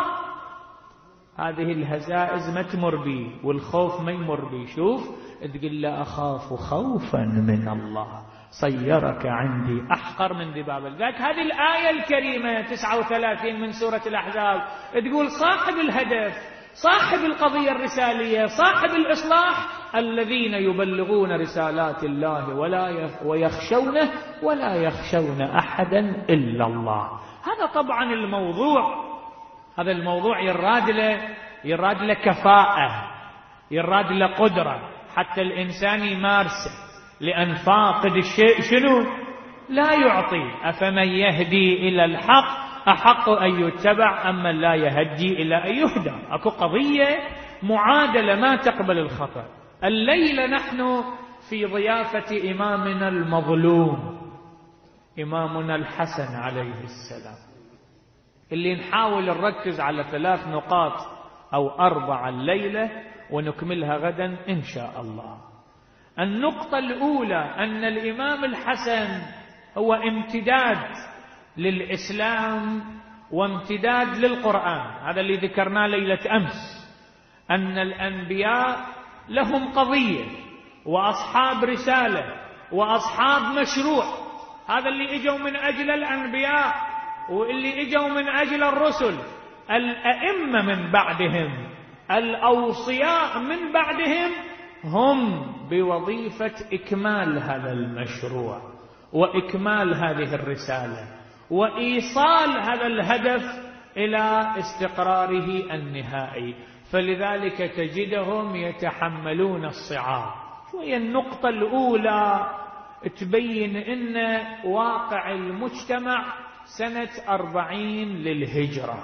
هذه الهزائز ما تمر بي والخوف ما يمر بي. شوف تقول له أخاف خوفا من الله صيرك عندي أحقر من ذباب. ذاك هذه الآية الكريمة تسعة وثلاثين من سورة الأحزاب تقول صاحب الهدف، صاحب القضية الرسالية، صاحب الإصلاح، الذين يبلغون رسالات الله ولا ويخشونه ولا يخشون أحدا إلا الله. هذا طبعا الموضوع، هذا الموضوع يراد له يراد له كفاءة، يراد له قدرة حتى الإنسان يمارسه، لأن فاقد الشيء شنو؟ لا يعطي. أفمن يهدي إلى الحق أحق أن يتبع أما لا يهدي إلى أن يهدى. أكو قضية معادلة ما تقبل الخطأ. الليلة نحن في ضيافة إمامنا المظلوم، إمامنا الحسن عليه السلام، اللي نحاول نركز على ثلاث نقاط أو أربعة الليلة ونكملها غدا إن شاء الله. النقطة الأولى أن الإمام الحسن هو امتداد للإسلام وامتداد للقرآن. هذا اللي ذكرناه ليلة أمس، أن الأنبياء لهم قضية وأصحاب رسالة وأصحاب مشروع. هذا اللي إجوا من أجل الأنبياء واللي إجوا من أجل الرسل. الأئمة من بعدهم، الأوصياء من بعدهم، هم بوظيفة إكمال هذا المشروع وإكمال هذه الرسالة وإيصال هذا الهدف إلى استقراره النهائي. فلذلك تجدهم يتحملون الصعاب. وهي النقطة الأولى تبين أن واقع المجتمع سنة أربعين للهجرة،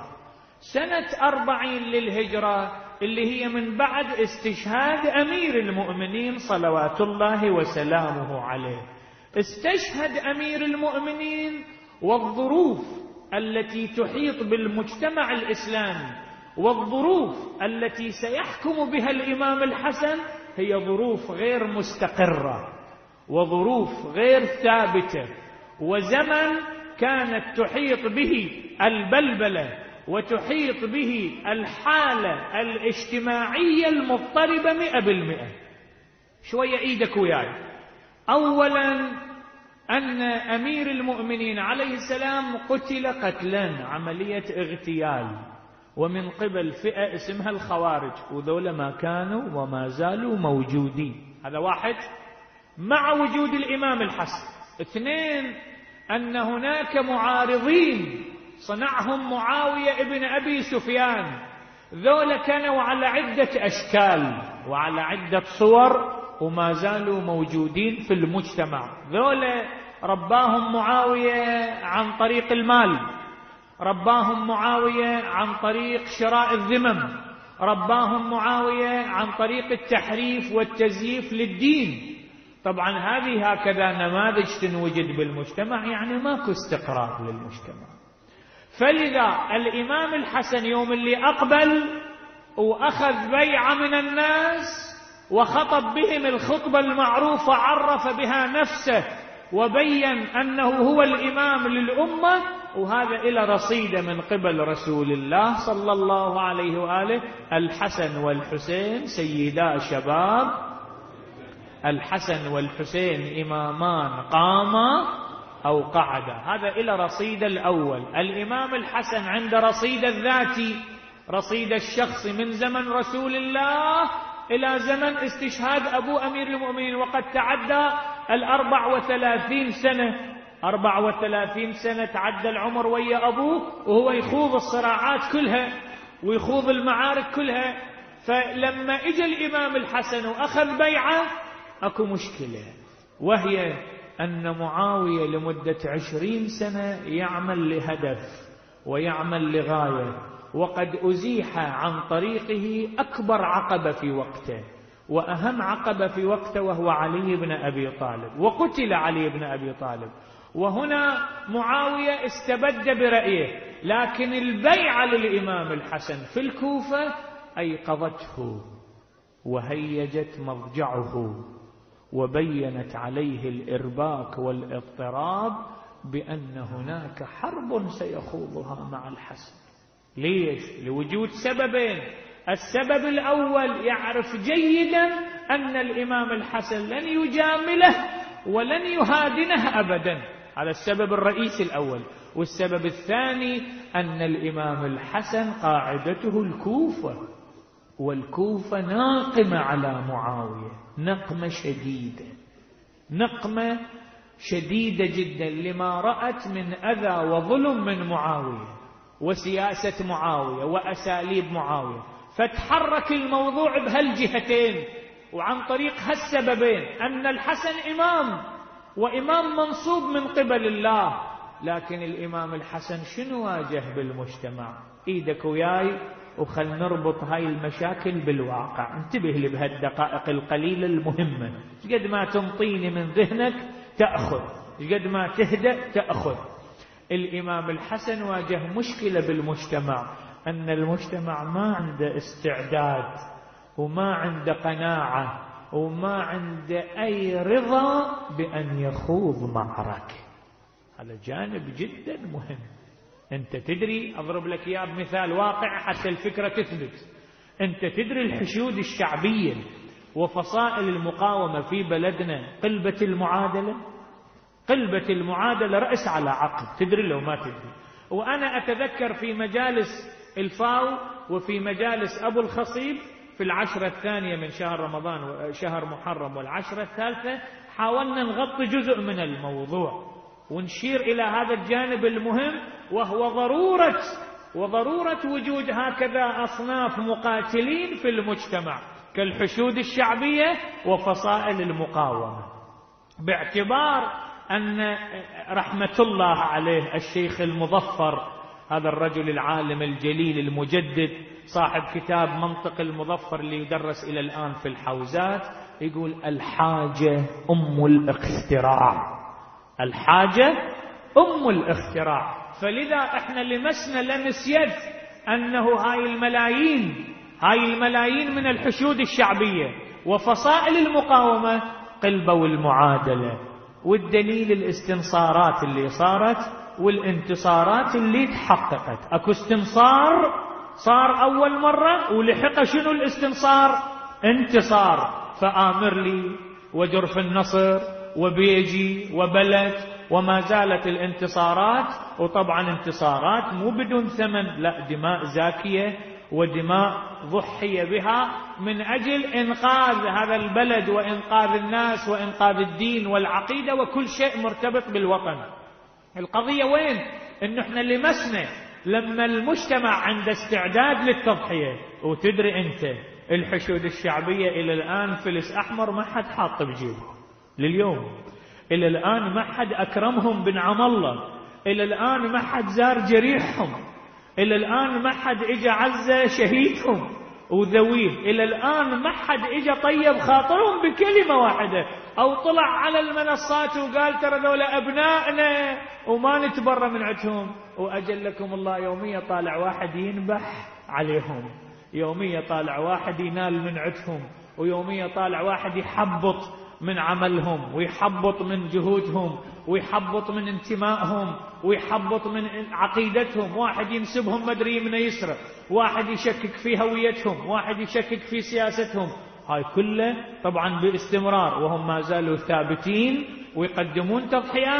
سنة أربعين للهجرة اللي هي من بعد استشهاد أمير المؤمنين صلوات الله وسلامه عليه. استشهد أمير المؤمنين والظروف التي تحيط بالمجتمع الإسلامي والظروف التي سيحكم بها الإمام الحسن هي ظروف غير مستقرة وظروف غير ثابتة، وزمن كانت تحيط به البلبلة وتحيط به الحالة الاجتماعية المضطربة مئة بالمئة. شوية ايدك وياي. اولا ان امير المؤمنين عليه السلام قتل قتلا عملية اغتيال ومن قبل فئة اسمها الخوارج، وذولا ما كانوا وما زالوا موجودين. هذا واحد مع وجود الامام الحسن. اثنين ان هناك معارضين صنعهم معاوية ابن أبي سفيان. ذولا كانوا على عدة أشكال وعلى عدة صور وما زالوا موجودين في المجتمع. ذولا رباهم معاوية عن طريق المال، رباهم معاوية عن طريق شراء الذمم، رباهم معاوية عن طريق التحريف والتزييف للدين. طبعا هذه هكذا نماذج تنوجد بالمجتمع، يعني ماكو استقرار للمجتمع. فلذا الإمام الحسن يوم اللي أقبل وأخذ بيعة من الناس وخطب بهم الخطبة المعروفة، عرف بها نفسه وبين أنه هو الإمام للأمة، وهذا إلى رصيدة من قبل رسول الله صلى الله عليه وآله. الحسن والحسين سيدا شباب، الحسن والحسين إمامان قاما أو قعد. هذا إلى رصيد الأول. الإمام الحسن عند رصيد الذاتي، رصيد الشخص من زمن رسول الله إلى زمن استشهاد أبو أمير المؤمنين، وقد تعدى الأربع وثلاثين سنة. أربع وثلاثين سنة تعدى العمر ويا أبوه، وهو يخوض الصراعات كلها ويخوض المعارك كلها. فلما إجى الإمام الحسن وأخذ بيعة أكو مشكلة، وهي أن معاوية لمدة عشرين سنة يعمل لهدف ويعمل لغاية، وقد أزيح عن طريقه أكبر عقبة في وقته وأهم عقبة في وقته، وهو علي بن أبي طالب، وقتل علي بن أبي طالب. وهنا معاوية استبد برأيه، لكن البيعة للإمام الحسن في الكوفة أيقظته وهيجت مضجعه، وبينت عليه الإرباك والاضطراب بأن هناك حرب سيخوضها مع الحسن. ليش؟ لوجود سببين. السبب الأول يعرف جيدا أن الإمام الحسن لن يجامله ولن يهادنه أبدا، هذا السبب الرئيسي الأول. والسبب الثاني أن الإمام الحسن قاعدته الكوفة، والكوفة ناقمة على معاوية نقمة شديدة، نقمة شديدة جدا لما رأت من أذى وظلم من معاوية وسياسة معاوية وأساليب معاوية. فتحرك الموضوع بهالجهتين وعن طريق هالسببين، أن الحسن إمام وإمام منصوب من قبل الله، لكن الإمام الحسن شنو واجه بالمجتمع؟ إيدك وياي وخل نربط هاي المشاكل بالواقع. انتبه لي بهالدقائق القليلة المهمة. قد ما تنطيني من ذهنك تأخذ، قد ما تهدأ تأخذ. الإمام الحسن واجه مشكلة بالمجتمع، أن المجتمع ما عنده استعداد وما عنده قناعة وما عنده أي رضا بأن يخوض معركة. هذا جانب جدا مهم. أنت تدري، أضرب لك إياه بمثال واقع حتى الفكرة تثبت. أنت تدري الحشود الشعبية وفصائل المقاومة في بلدنا قلبة المعادلة، قلبة المعادلة رأس على عقب، تدري لو ما تدري. وأنا أتذكر في مجالس الفاو وفي مجالس أبو الخصيب في العشرة الثانية من شهر رمضان وشهر محرم والعشرة الثالثة حاولنا نغطي جزء من الموضوع ونشير إلى هذا الجانب المهم، وهو ضرورة وضرورة وجود هكذا أصناف مقاتلين في المجتمع كالحشود الشعبية وفصائل المقاومة، باعتبار أن رحمة الله عليه الشيخ المظفر، هذا الرجل العالم الجليل المجدد صاحب كتاب منطق المظفر اللي يدرس إلى الآن في الحوزات، يقول الحاجة أم الاختراع، الحاجة أم الاختراع. فلذا احنا لمسنا لمس يد أنه هاي الملايين هاي الملايين من الحشود الشعبية وفصائل المقاومة قلبوا المعادلة، والدليل الاستنصارات اللي صارت والانتصارات اللي تحققت. اكو استنصار صار أول مرة ولحق شنو الاستنصار؟ انتصار. فآمر لي وجرف النصر وبيجي وبلد، وما زالت الانتصارات، وطبعا انتصارات مو بدون ثمن، لا، دماء زاكية ودماء ضحية بها من أجل إنقاذ هذا البلد وإنقاذ الناس وإنقاذ الدين والعقيدة وكل شيء مرتبط بالوطن. القضية وين؟ إنه احنا لمسنا لما المجتمع عنده استعداد للتضحية. وتدري أنت الحشود الشعبية إلى الآن فلس أحمر ما حد حاط بجيبه لليوم، إلى الآن ما حد أكرمهم بنعم الله، إلى الآن ما حد زار جريحهم، إلى الآن ما حد إجا عزة شهيدهم وذويه، إلى الآن ما حد إجا طيب خاطرهم بكلمة واحدة أو طلع على المنصات وقال ترى ذولا أبنائنا وما نتبرى من عندهم. وأجلكم الله يومية طالع واحد ينبح عليهم، يومية طالع واحد ينال من عندهم، ويومية طالع واحد يحبط من عملهم ويحبط من جهودهم ويحبط من انتمائهم ويحبط من عقيدتهم. واحد ينسبهم مدري من يسرى، واحد يشكك في هويتهم، واحد يشكك في سياستهم. هاي كله طبعا باستمرار، وهم ما زالوا ثابتين ويقدمون تضحيات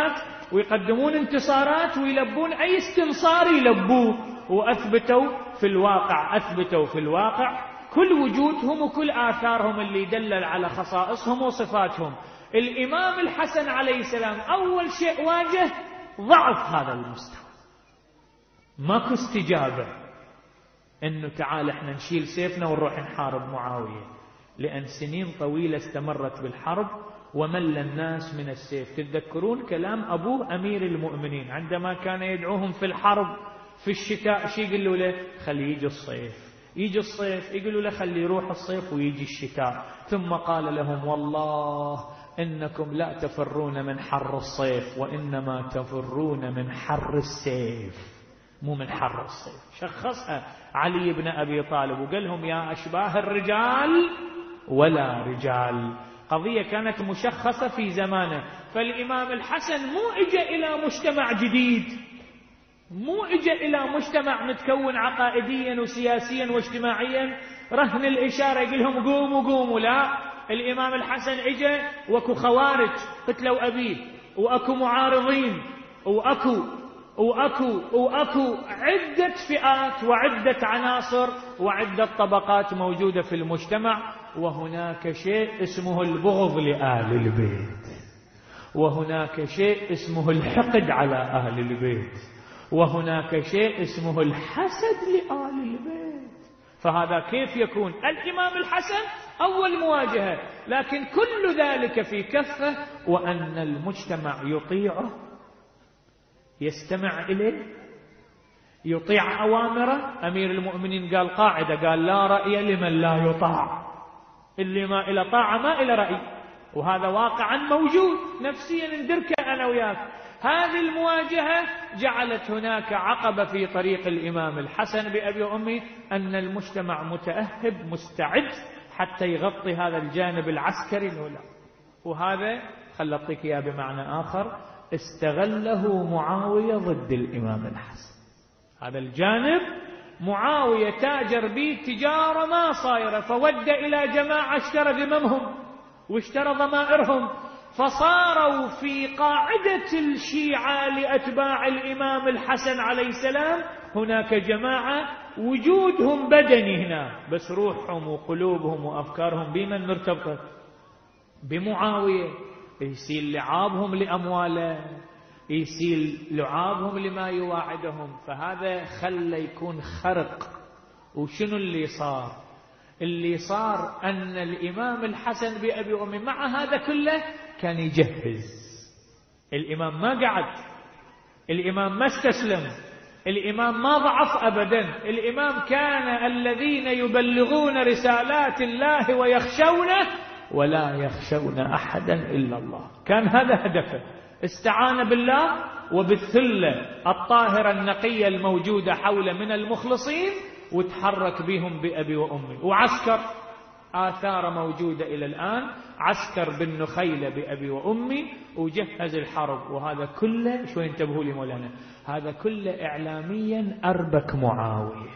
ويقدمون انتصارات ويلبون أي استنصار يلبوه، وأثبتوا في الواقع أثبتوا في الواقع كل وجودهم وكل آثارهم اللي دلل على خصائصهم وصفاتهم. الإمام الحسن عليه السلام أول شيء واجه ضعف هذا المستوى، ماكو استجابة إنه تعال إحنا نشيل سيفنا ونروح نحارب معاوية، لأن سنين طويلة استمرت بالحرب ومل الناس من السيف. تتذكرون كلام أبوه أمير المؤمنين عندما كان يدعوهم في الحرب في الشتاء، شي يقولوا له؟ خلي يجي الصيف، يجي الصيف يقولوا له خلي يروح الصيف ويجي الشتاء. ثم قال لهم والله إنكم لا تفرون من حر الصيف وإنما تفرون من حر السيف، مو من حر الصيف. شخصها علي بن أبي طالب وقال لهم يا أشباه الرجال ولا رجال. قضية كانت مشخصة في زمانه. فالإمام الحسن مو إجا إلى مجتمع جديد، مو إجا إلى مجتمع متكون عقائديا وسياسيا واجتماعيا رهن الإشارة يقول لهم قوموا قوموا. لا، الإمام الحسن إجا وأكو خوارج قتلوا أبيه، وأكو معارضين، وأكو وأكو وأكو عدة فئات وعدة عناصر وعدة طبقات موجودة في المجتمع. وهناك شيء اسمه البغض لآل البيت، وهناك شيء اسمه الحقد على أهل البيت، وهناك شيء اسمه الحسد لآل البيت. فهذا كيف يكون؟ الإمام الحسن أول مواجهة، لكن كل ذلك في كفة، وأن المجتمع يطيعه، يستمع إليه، يطيع أوامره. أمير المؤمنين قال قاعدة، قال لا رأي لمن لا يطاع، اللي ما إلى طاعة ما إلى رأي، وهذا واقعا موجود نفسيا ندركه أنا وياك. هذه المواجهة جعلت هناك عقبة في طريق الإمام الحسن بأبي وأمي، أن المجتمع متأهب مستعد حتى يغطي هذا الجانب العسكري الأولى. وهذا خل أعطيك إياه بمعنى آخر، استغله معاوية ضد الإمام الحسن. هذا الجانب معاوية تاجر به تجارة ما صايرة، فود إلى جماعة اشترى ذممهم واشترى ضمائرهم، فصاروا في قاعدة الشيعة لأتباع الإمام الحسن عليه السلام هناك جماعة وجودهم بدني هنا، بس روحهم وقلوبهم وأفكارهم بمن مرتبطة؟ بمعاوية. يسيل لعابهم لأمواله، يسيل لعابهم لما يواعدهم. فهذا خلى يكون خرق. وشنو اللي صار؟ اللي صار أن الإمام الحسن بأبي وأمي مع هذا كله كان يجهز. الإمام ما قعد، الإمام ما استسلم، الإمام ما ضعف أبدا. الإمام كان الذين يبلغون رسالات الله ويخشونه ولا يخشون أحدا إلا الله، كان هذا هدفه. استعان بالله وبالثلة الطاهرة النقية الموجودة حوله من المخلصين، وتحرك بهم بأبي وأمي. وعسكر آثار موجودة إلى الآن، عسكر بالنخيلة بأبي وأمي، وجهز الحرب. وهذا كله شو ينتبهوا لي مولانا، هذا كله إعلاميا أربك معاوية،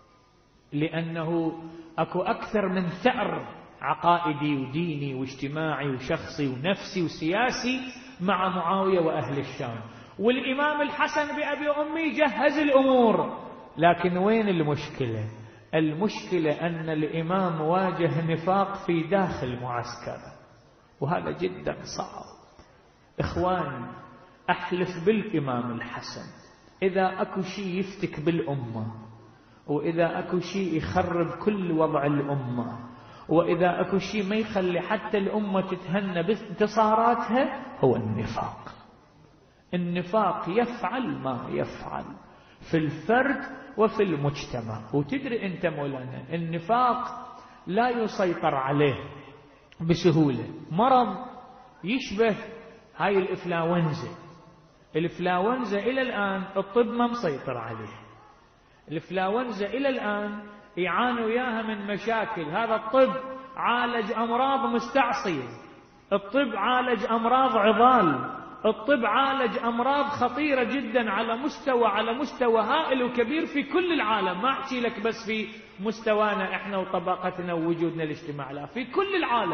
لأنه أكو أكثر من ثأر عقائدي وديني واجتماعي وشخصي ونفسي وسياسي مع معاوية وأهل الشام. والإمام الحسن بأبي وأمي جهز الأمور. لكن وين المشكلة؟ المشكلة أن الإمام واجه نفاق في داخل معسكر، وهذا جدا صعب. إخوان، أحلف بالإمام الحسن إذا أكو شيء يفتك بالأمة، وإذا أكو شيء يخرب كل وضع الأمة، وإذا أكو شيء ما يخلي حتى الأمة تتهنى بانتصاراتها، هو النفاق. النفاق يفعل ما يفعل في الفرد وفي المجتمع. وتدري أنت مولانا، النفاق لا يسيطر عليه بسهولة. مرض يشبه هاي الإفلاونزا. الإفلاونزا إلى الآن الطب ما مسيطر عليه. الإفلاونزا إلى الآن يعانوا إياها من مشاكل. هذا الطب عالج أمراض مستعصية، الطب عالج أمراض عضال، الطب عالج أمراض خطيرة جدا على مستوى على مستوى هائل وكبير في كل العالم. ما أحكي لك بس في مستوانا إحنا وطبقتنا ووجودنا الاجتماعي، لا، في كل العالم.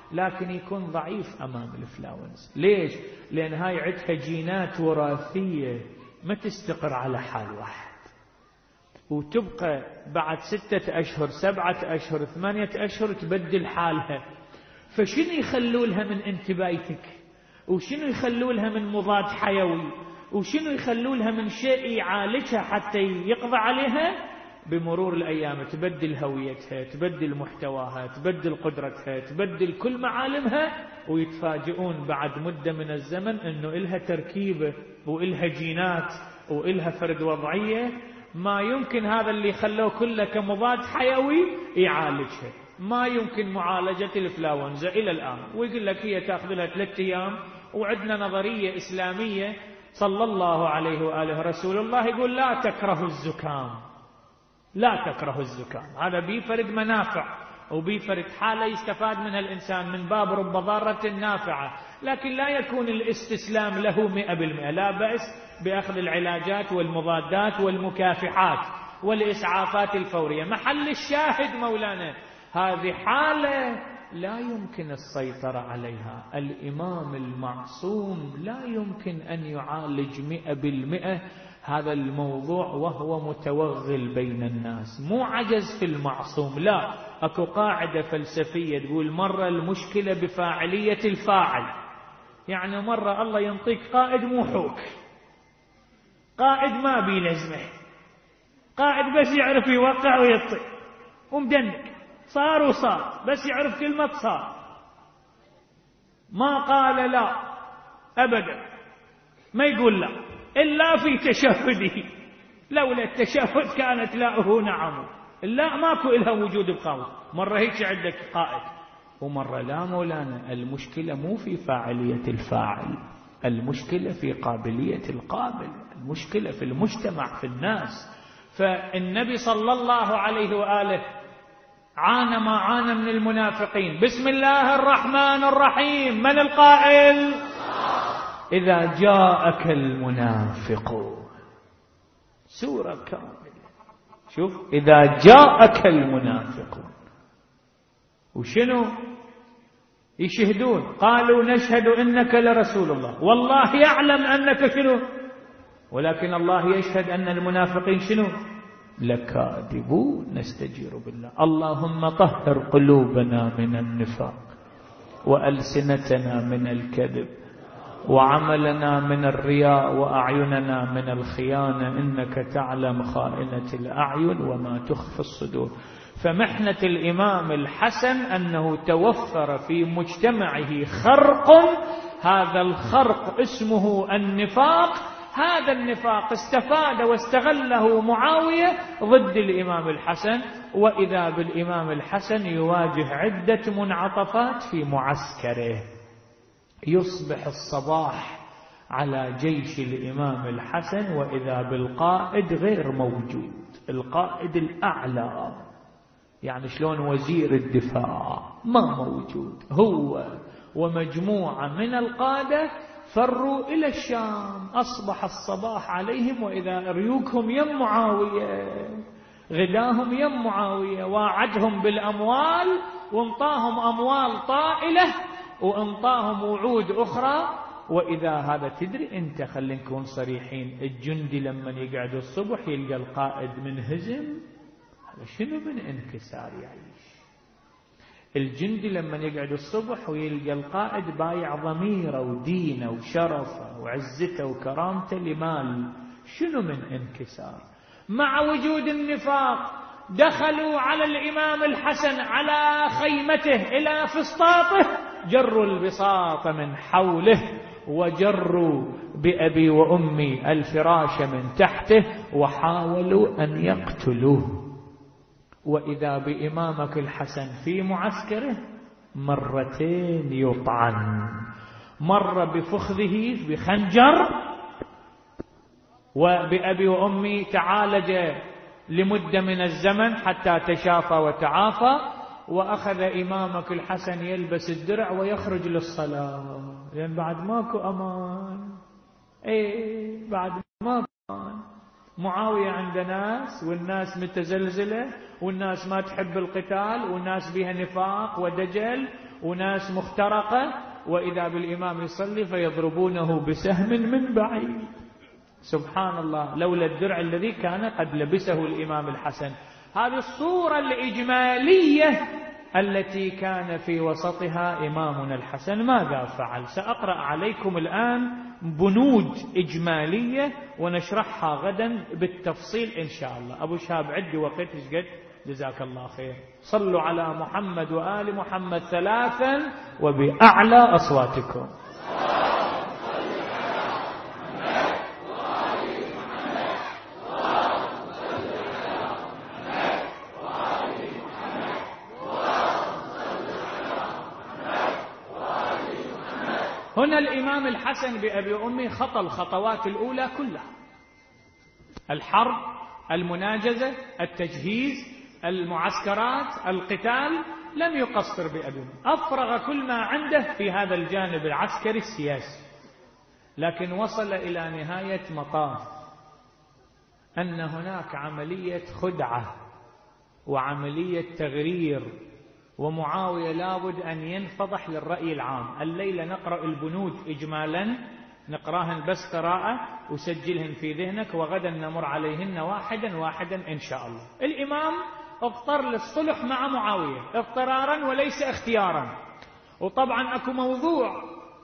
لكن يكون ضعيف أمام الإنفلونزا. ليش؟ لأن هاي عندها جينات وراثية ما تستقر على حال واحد، وتبقى بعد ستة أشهر سبعة أشهر ثمانية أشهر تبدل حالها. فشنو يخلوا لها من انتبايتك، وشنو يخلوا لها من مضاد حيوي، وشنو يخلوا لها من شيء يعالجها حتى يقضى عليها؟ بمرور الأيام تبدل هويتها، تبدل محتواها، تبدل قدرتها، تبدل كل معالمها، ويتفاجئون بعد مدة من الزمن أنه إلها تركيبة وإلها جينات وإلها فرد وضعية ما يمكن هذا اللي خلوه كله كمضاد حيوي يعالجها. ما يمكن معالجة الإنفلونزا إلى الآن. ويقول لك هي تأخذ لها ثلاثة أيام. وعندنا نظرية إسلامية صلى الله عليه وآله رسول الله يقول لا تكره الزكام، لا تكره الزكام. هذا بيفرد منافع وبيفرد حالة يستفاد منها الإنسان من باب رب ضارة نافعة، لكن لا يكون الاستسلام له مئة بالمئة. لا بأس بأخذ العلاجات والمضادات والمكافحات والإسعافات الفورية. محل الشاهد مولانا هذه حالة لا يمكن السيطرة عليها. الإمام المعصوم لا يمكن أن يعالج مئة بالمئة هذا الموضوع وهو متوغل بين الناس. مو عجز في المعصوم، لا، أكو قاعدة فلسفية تقول مرة المشكلة بفاعلية الفاعل. يعني مرة الله ينطيك قائد موحوك، قائد ما بي لازمه، قائد بس يعرف يوقع ويطي ومدنك، صار وصار، بس يعرف كلمة صار، ما قال لا أبدا، ما يقول لا إلا في تشهده. لولا التشهد كانت لاؤه نعم. لا ماكو إلها وجود بقاوة. مرة هيك عندك قائد ومرة لا مولانا. المشكلة مو في فاعلية الفاعل، المشكلة في قابلية القابل، المشكلة في المجتمع، في الناس. فالنبي صلى الله عليه وآله عانى ما عانى من المنافقين. بسم الله الرحمن الرحيم. من القائل؟ إذا جاءك المنافقون. سورة كاملة. شوف، إذا جاءك المنافقون وشنو يشهدون؟ قالوا نشهد إنك لرسول الله والله يعلم أنك شنو، ولكن الله يشهد أن المنافقين شنو؟ لكاذبون. نستجير بالله. اللهم طهر قلوبنا من النفاق وألسنتنا من الكذب وعملنا من الرياء وأعيننا من الخيانة، إنك تعلم خائنة الأعين وما تخفي الصدور. فمحنة الإمام الحسن أنه توفر في مجتمعه خرق، هذا الخرق اسمه النفاق. هذا النفاق استفاد واستغله معاوية ضد الإمام الحسن. وإذا بالإمام الحسن يواجه عدة منعطفات في معسكره. يصبح الصباح على جيش الإمام الحسن وإذا بالقائد غير موجود، القائد الأعلى، يعني شلون وزير الدفاع ما موجود، هو ومجموعة من القادة فروا إلى الشام. أصبح الصباح عليهم وإذا ريوكهم يم معاوية، غداهم يم معاوية، واعدهم بالأموال وانطاهم أموال طائلة وانطاهم وعود أخرى. وإذا هذا تدري أنت، خلينا نكون صريحين، الجندي لما يقعد الصبح يلقى القائد منهزم، هذا شنو من انكسار يعيش؟ الجندي لما يقعد الصبح ويلقى القائد بايع ضميره ودينه وشرفه وعزته وكرامته لمال، شنو من انكسار؟ مع وجود النفاق دخلوا على الإمام الحسن على خيمته إلى فسطاطه، جروا البساط من حوله وجروا بأبي وأمي الفراش من تحته وحاولوا أن يقتلوه. وإذا بإمامك الحسن في معسكره مرتين يطعن، مرة بفخذه بخنجر، وبأبي وأمي تعالج لمدة من الزمن حتى تشافى وتعافى. وأخذ إمامك الحسن يلبس الدرع ويخرج للصلاة، لأن بعد ماكو أمان. إيه بعد ماكو أمان. معاوية عند ناس والناس متزلزلة والناس ما تحب القتال والناس بها نفاق ودجل وناس مخترقة، وإذا بالإمام يصلي فيضربونه بسهم من بعيد. سبحان الله، لولا الدرع الذي كان قد لبسه الإمام الحسن. هذه الصورة الإجمالية التي كان في وسطها إمامنا الحسن. ماذا فعل؟ سأقرأ عليكم الآن بنود إجمالية ونشرحها غدا بالتفصيل إن شاء الله. أبو شهاب عندي وقت إيش قد؟ جزاك الله خير. صلوا على محمد وآل محمد ثلاثا وبأعلى أصواتكم. هنا الإمام الحسن بأبي أمي خطى الخطوات الأولى كلها: الحرب، المناجزة، التجهيز، المعسكرات، القتال. لم يقصر بأبي أمي، أفرغ كل ما عنده في هذا الجانب العسكري السياسي. لكن وصل إلى نهاية مطاف أن هناك عملية خدعة وعملية تغرير، ومعاوية لابد أن ينفضح للرأي العام. الليلة نقرأ البنود إجمالا، نقراهن بس قراءة وسجلهن في ذهنك، وغدا نمر عليهن واحدا واحدا إن شاء الله. الإمام اضطر للصلح مع معاوية اضطرارا وليس اختيارا. وطبعا أكو موضوع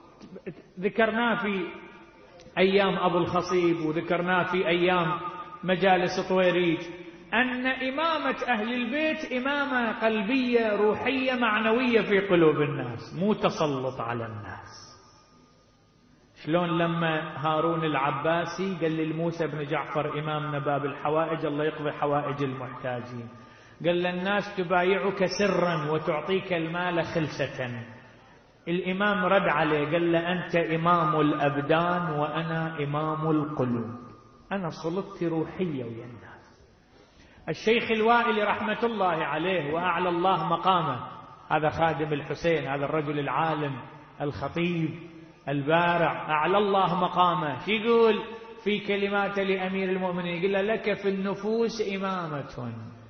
ذكرناه في أيام أبو الخصيب وذكرناه في أيام مجالس طويريج، أن إمامة أهل البيت إمامة قلبية روحية معنوية في قلوب الناس، مو تسلط على الناس. شلون لما هارون العباسي قال للموسى بن جعفر إمامنا باب الحوائج الله يقضي حوائج المحتاجين، قال للناس تبايعك سرا وتعطيك المال خلسة. الإمام رد عليه قال له أنت إمام الأبدان وأنا إمام القلوب، أنا سلطتي روحية ويا الناس. الشيخ الوائلي رحمة الله عليه وأعلى الله مقامه، هذا خادم الحسين، هذا الرجل العالم الخطيب البارع أعلى الله مقامه، شو يقول في كلمات لأمير المؤمنين؟ يقول لك في النفوس إمامة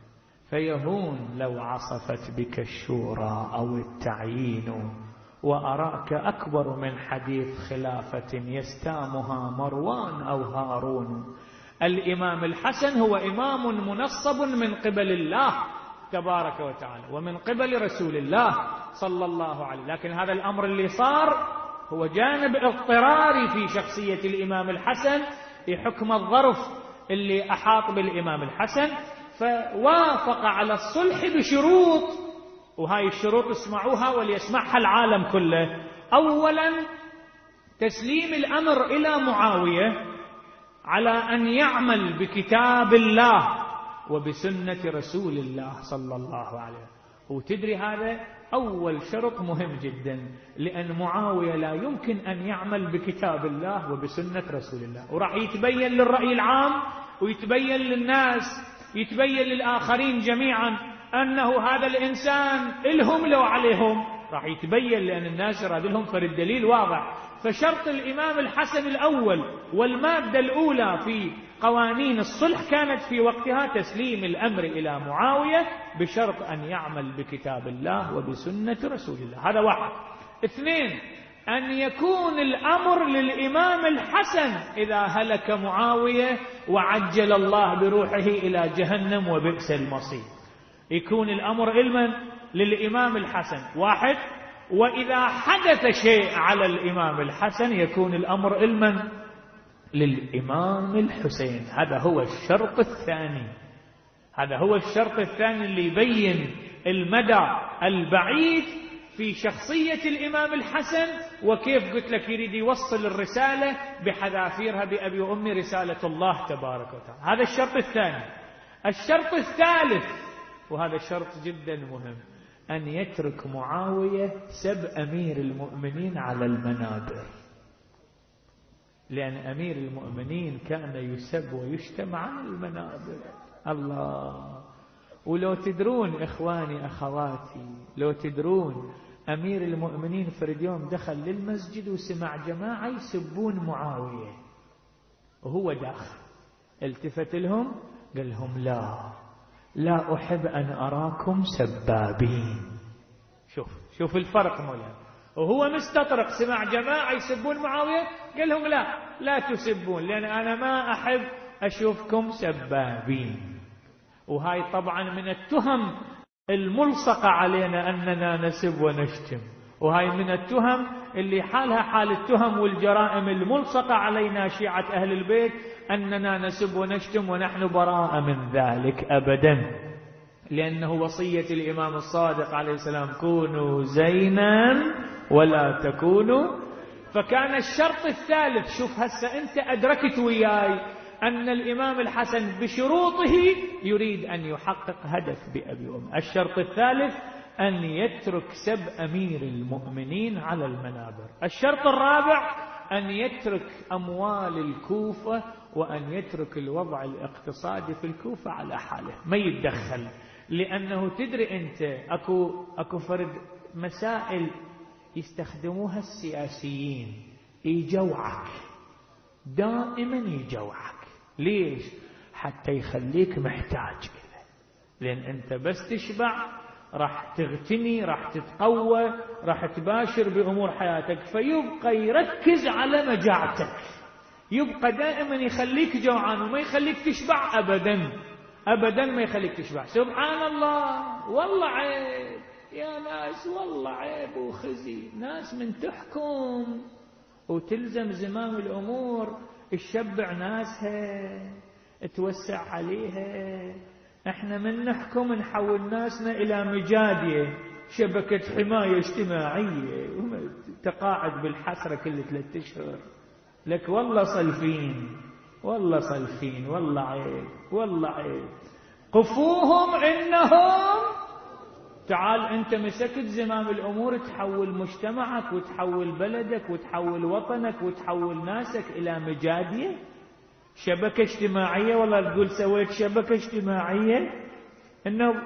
فيهون لو عصفت بك الشورى أو التعيين، وأراك أكبر من حديث خلافة يستامها مروان أو هارون. الإمام الحسن هو إمام منصب من قبل الله تبارك وتعالى ومن قبل رسول الله صلى الله عليه، لكن هذا الأمر اللي صار هو جانب اضطراري في شخصية الإمام الحسن بحكم الظرف اللي أحاط بالإمام الحسن، فوافق على الصلح بشروط، وهاي الشروط اسمعوها وليسمعها العالم كله. أولا تسليم الأمر إلى معاوية على أن يعمل بكتاب الله وبسنة رسول الله صلى الله عليه وسلم. وتدري هذا أول شرط مهم جدا، لأن معاوية لا يمكن أن يعمل بكتاب الله وبسنة رسول الله، وراح يتبين للرأي العام ويتبين للناس، يتبين للآخرين جميعا أنه هذا الإنسان إلهم لو عليهم، راح يتبين لأن الناس راد لهم فرد دليل واضح. فشرط الإمام الحسن الأول والمادة الأولى في قوانين الصلح كانت في وقتها تسليم الأمر إلى معاوية بشرط أن يعمل بكتاب الله وبسنة رسول الله. هذا واحد. اثنين، أن يكون الأمر للإمام الحسن إذا هلك معاوية وعجل الله بروحه إلى جهنم وبئس المصير، يكون الأمر علما للإمام الحسن. واحد. وإذا حدث شيء على الإمام الحسن يكون الأمر علما للإمام الحسين. هذا هو الشرط الثاني، هذا هو الشرط الثاني اللي يبين المدى البعيد في شخصية الإمام الحسن، وكيف قلت لك يريد يوصل الرسالة بحذافيرها بأبي وأمي رسالة الله تبارك وتعالى. هذا الشرط الثاني. الشرط الثالث، وهذا الشرط جدا مهم، أن يترك معاوية سب أمير المؤمنين على المنابر، لأن أمير المؤمنين كان يسب ويشتم على المنابر. الله. ولو تدرون إخواني أخواتي، لو تدرون أمير المؤمنين فرد يوم دخل للمسجد وسمع جماعة يسبون معاوية وهو داخل، التفت لهم قال لهم لا لا أحب أن أراكم سبابين. شوف شوف الفرق مولانا. وهو مستطرق سمع جماعة يسبون معاوية قال لهم لا لا تسبون لأن أنا ما أحب أشوفكم سبابين. وهاي طبعا من التهم الملصقة علينا أننا نسب ونشتم، وهاي من التهم اللي حالها حال التهم والجرائم الملصقة علينا شيعة أهل البيت أننا نسب ونشتم ونحن براء من ذلك أبدا، لأنه وصية الإمام الصادق عليه السلام كونوا زينا ولا تكونوا. فكان الشرط الثالث، شوف هسه أنت أدركت وياي أن الإمام الحسن بشروطه يريد أن يحقق هدف بأبي وأمه. الشرط الثالث أن يترك سب أمير المؤمنين على المنابر. الشرط الرابع أن يترك أموال الكوفة وأن يترك الوضع الاقتصادي في الكوفة على حاله، ما يتدخل. لأنه تدري أنت أكو, أكو فرد مسائل يستخدموها السياسيين يجوعك، دائما يجوعك. ليش؟ حتى يخليك محتاج إليه، لأن أنت بس تشبع راح تغتني، راح تتقوى، راح تباشر بأمور حياتك، فيبقى يركز على مجاعتك، يبقى دائما يخليك جوعان وما يخليك تشبع أبدا أبدا، ما يخليك تشبع. سبحان الله، والله عيب يا ناس، والله عيب وخزي. ناس من تحكم وتلزم زمام الأمور تشبع ناسها توسع عليها. احنا من نحكم نحول ناسنا إلى مجادية، شبكة حماية اجتماعية، تقاعد بالحسرة كل ثلاثة أشهر. لك والله صلفين، والله صلفين، والله عيب، والله عيب. قفوهم إنهم. تعال أنت مسكت زمام الأمور، تحول مجتمعك وتحول بلدك وتحول وطنك وتحول ناسك إلى مجادية، شبكة اجتماعية. والله تقول سويت شبكة اجتماعية، إنه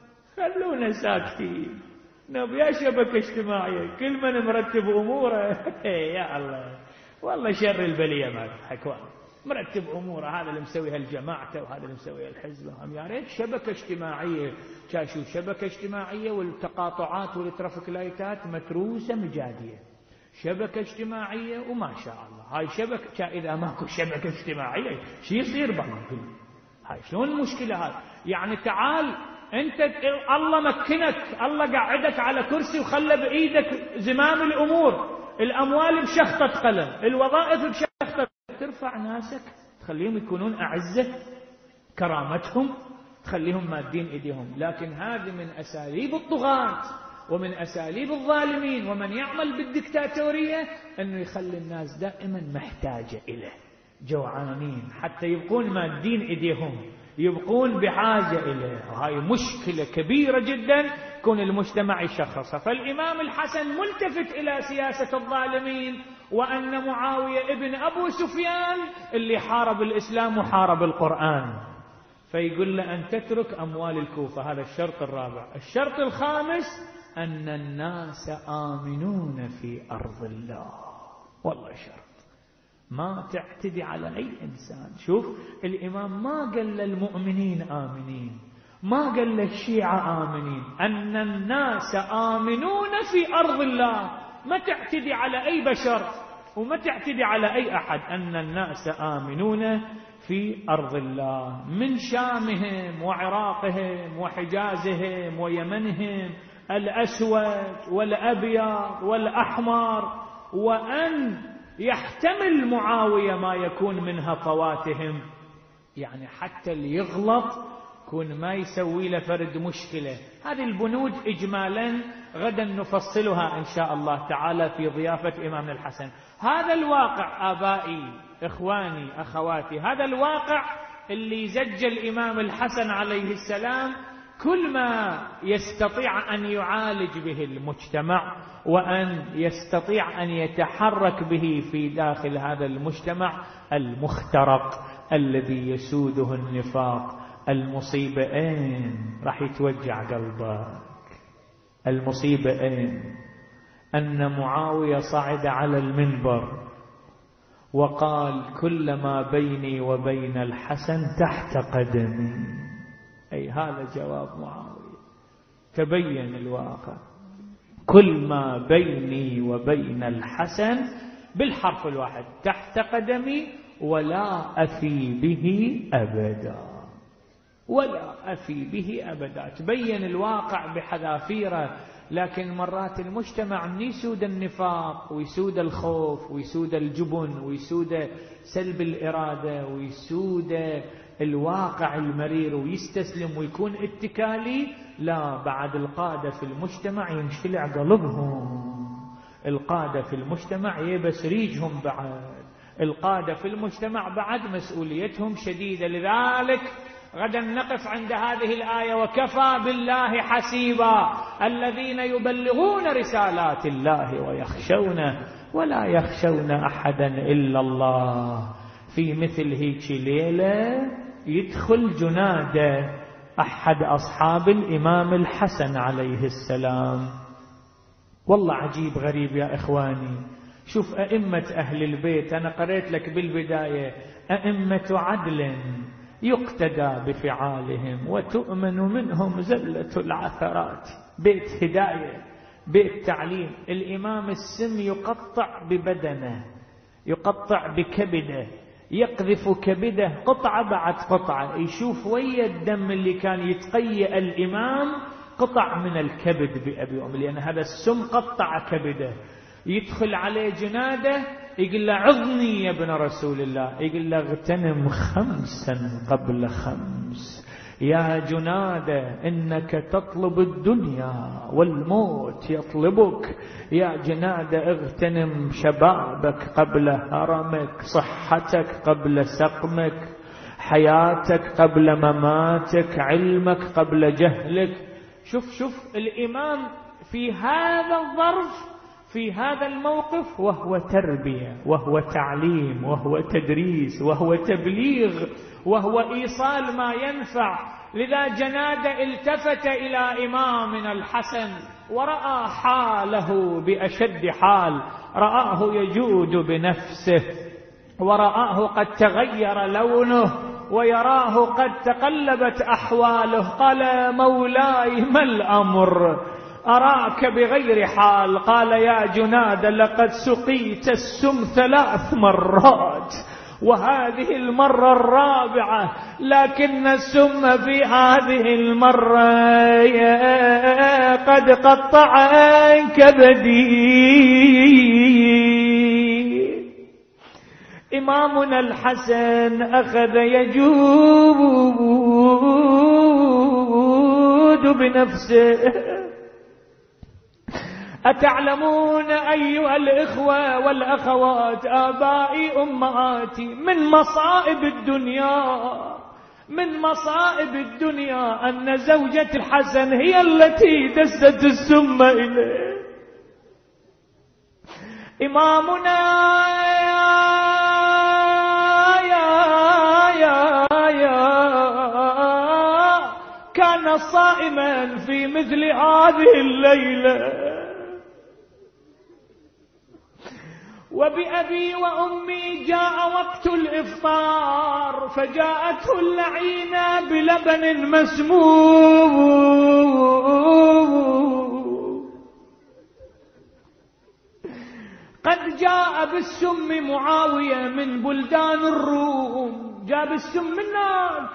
خلونا ساكتين، إنه يا شبكة اجتماعية كل من مرتب أموره يا الله، والله شر البلية ما تضحك، مرتب أموره، هذا اللي مسوي هالجماعة وهذا اللي مسوي الحزب. هم يا ريت شبكة اجتماعية، شاشوا شبكة اجتماعية والتقاطعات والترافيك لايتات متروسة مجادية، شبكة اجتماعية وما شاء الله. هاي شبكة، إذا ماكو شبكة اجتماعية شو يصير بعد؟ هاي شلون المشكلة هاي؟ يعني تعال أنت، الله مكنك، الله قعدك على كرسي وخلى بإيدك زمام الأمور، الأموال بشخطة قلم، الوظائف بشخطة، ترفع ناسك تخليهم يكونون أعزة، كرامتهم تخليهم مادين إيديهم. لكن هذه من أساليب الطغاة ومن أساليب الظالمين ومن يعمل بالدكتاتورية، أنه يخلي الناس دائما محتاجة إليه، جوعانين، حتى يبقون مادين إيديهم، يبقون بحاجة إليه. وهي مشكلة كبيرة جدا كون المجتمع يشخصها. فالإمام الحسن ملتفت إلى سياسة الظالمين، وأن معاوية ابن أبو سفيان اللي حارب الإسلام وحارب القرآن، فيقول له أن تترك أموال الكوفة. هذا الشرط الرابع. الشرط الخامس أن الناس آمنون في أرض الله. والله شرط ما تعتدي على أي إنسان. شوف الإمام ما قال للمؤمنين آمنين، ما قال للشيعة آمنين، أن الناس آمنون في أرض الله، ما تعتدي على أي بشر وما تعتدي على أي أحد. أن الناس آمنون في أرض الله، من شامهم وعراقهم وحجازهم ويمنهم، الأسود والأبيض والأحمر، وأن يحتمل معاوية ما يكون من هفواتهم، يعني حتى اللي يغلط كون ما يسوي له فرد مشكلة. هذه البنود إجمالا غدا نفصلها إن شاء الله تعالى في ضيافة إمام الحسن. هذا الواقع آبائي، إخواني، أخواتي، هذا الواقع اللي زج الإمام الحسن عليه السلام كل ما يستطيع أن يعالج به المجتمع وأن يستطيع أن يتحرك به في داخل هذا المجتمع المخترق الذي يسوده النفاق. المصيبة أين؟ راح يتوجع قلبك. المصيبة أين؟ أن معاوية صعد على المنبر وقال كلما بيني وبين الحسن تحت قدمي. أي هذا جواب معاوية. تبين الواقع. كل ما بيني وبين الحسن بالحرف الواحد تحت قدمي ولا أفي به أبدا، ولا أفي به أبدا. تبين الواقع بحذافيره. لكن مرات المجتمع من يسود النفاق ويسود الخوف ويسود الجبن ويسود سلب الإرادة ويسود الواقع المرير ويستسلم ويكون اتكالي. لا، بعد القادة في المجتمع ينشلع قلبهم، القادة في المجتمع يبس ريجهم، بعد القادة في المجتمع بعد مسؤوليتهم شديدة. لذلك غدا نقف عند هذه الآية: وكفى بالله حسيبا الذين يبلغون رسالات الله ويخشونه ولا يخشون أحدا إلا الله. في مثل هيك ليلة يدخل جنادة أحد أصحاب الإمام الحسن عليه السلام. والله عجيب غريب يا إخواني. شوف أئمة أهل البيت، أنا قرأت لك بالبداية أئمة عدل يقتدى بفعالهم وتؤمن منهم زلة العثرات. بيت هداية، بيت تعليم. الإمام السم يقطع ببدنه، يقطع بكبده، يقذف كبده قطعة بعد قطعة، يشوف ويا الدم اللي كان يتقيأ الإمام قطع من الكبد بأبي أم، لأن هذا السم قطع كبده. يدخل عليه جناده يقول له عظني يا ابن رسول الله، يقول له اغتنم خمسا قبل خمس يا جناده، إنك تطلب الدنيا والموت يطلبك. يا جناده اغتنم شبابك قبل هرمك، صحتك قبل سقمك، حياتك قبل مماتك، علمك قبل جهلك. شوف شوف الإمام في هذا الظرف، في هذا الموقف، وهو تربية وهو تعليم وهو تدريس وهو تبليغ وهو إيصال ما ينفع. لذا جنادة التفت إلى إمامنا الحسن ورأى حاله بأشد حال، رآه يجود بنفسه، ورآه قد تغير لونه، ويراه قد تقلبت أحواله. قال مولاي ما الأمر؟ أراك بغير حال. قال يا جناد لقد سقيت السم ثلاث مرات وهذه المرة الرابعة، لكن السم في هذه المرة قد قطع كبدي. إمامنا الحسن أخذ يجود بنفسه. أتعلمون أيها الإخوة والأخوات، آبائي أمهاتي، من مصائب الدنيا من مصائب الدنيا أن زوجة الحسن هي التي دست السم إليه. إمامنا يا يا يا كان صائما في مثل هذه الليلة، وبأبي وأمي جاء وقت الإفطار، فجاءته اللعينة بلبن مسموم. قد جاء بالسم معاوية من بلدان الروم، جاء بالسم من هناك.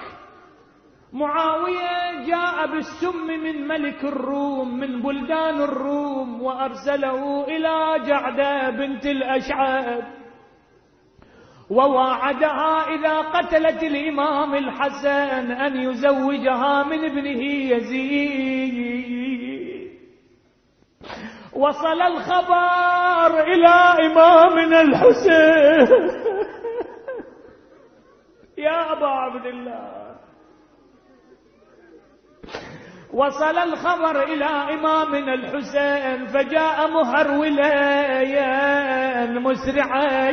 معاوية جاء بالسم من ملك الروم من بلدان الروم، وأرسله إلى جعدة بنت الأشعث، وواعدها إذا قتلت الإمام الحسن أن يزوجها من ابنه يزيد. وصل الخبر إلى إمامنا الحسين. يا أبا عبد الله، وصل الخبر إلى إمامنا الحسين، فجاء مهرولا مسرعا،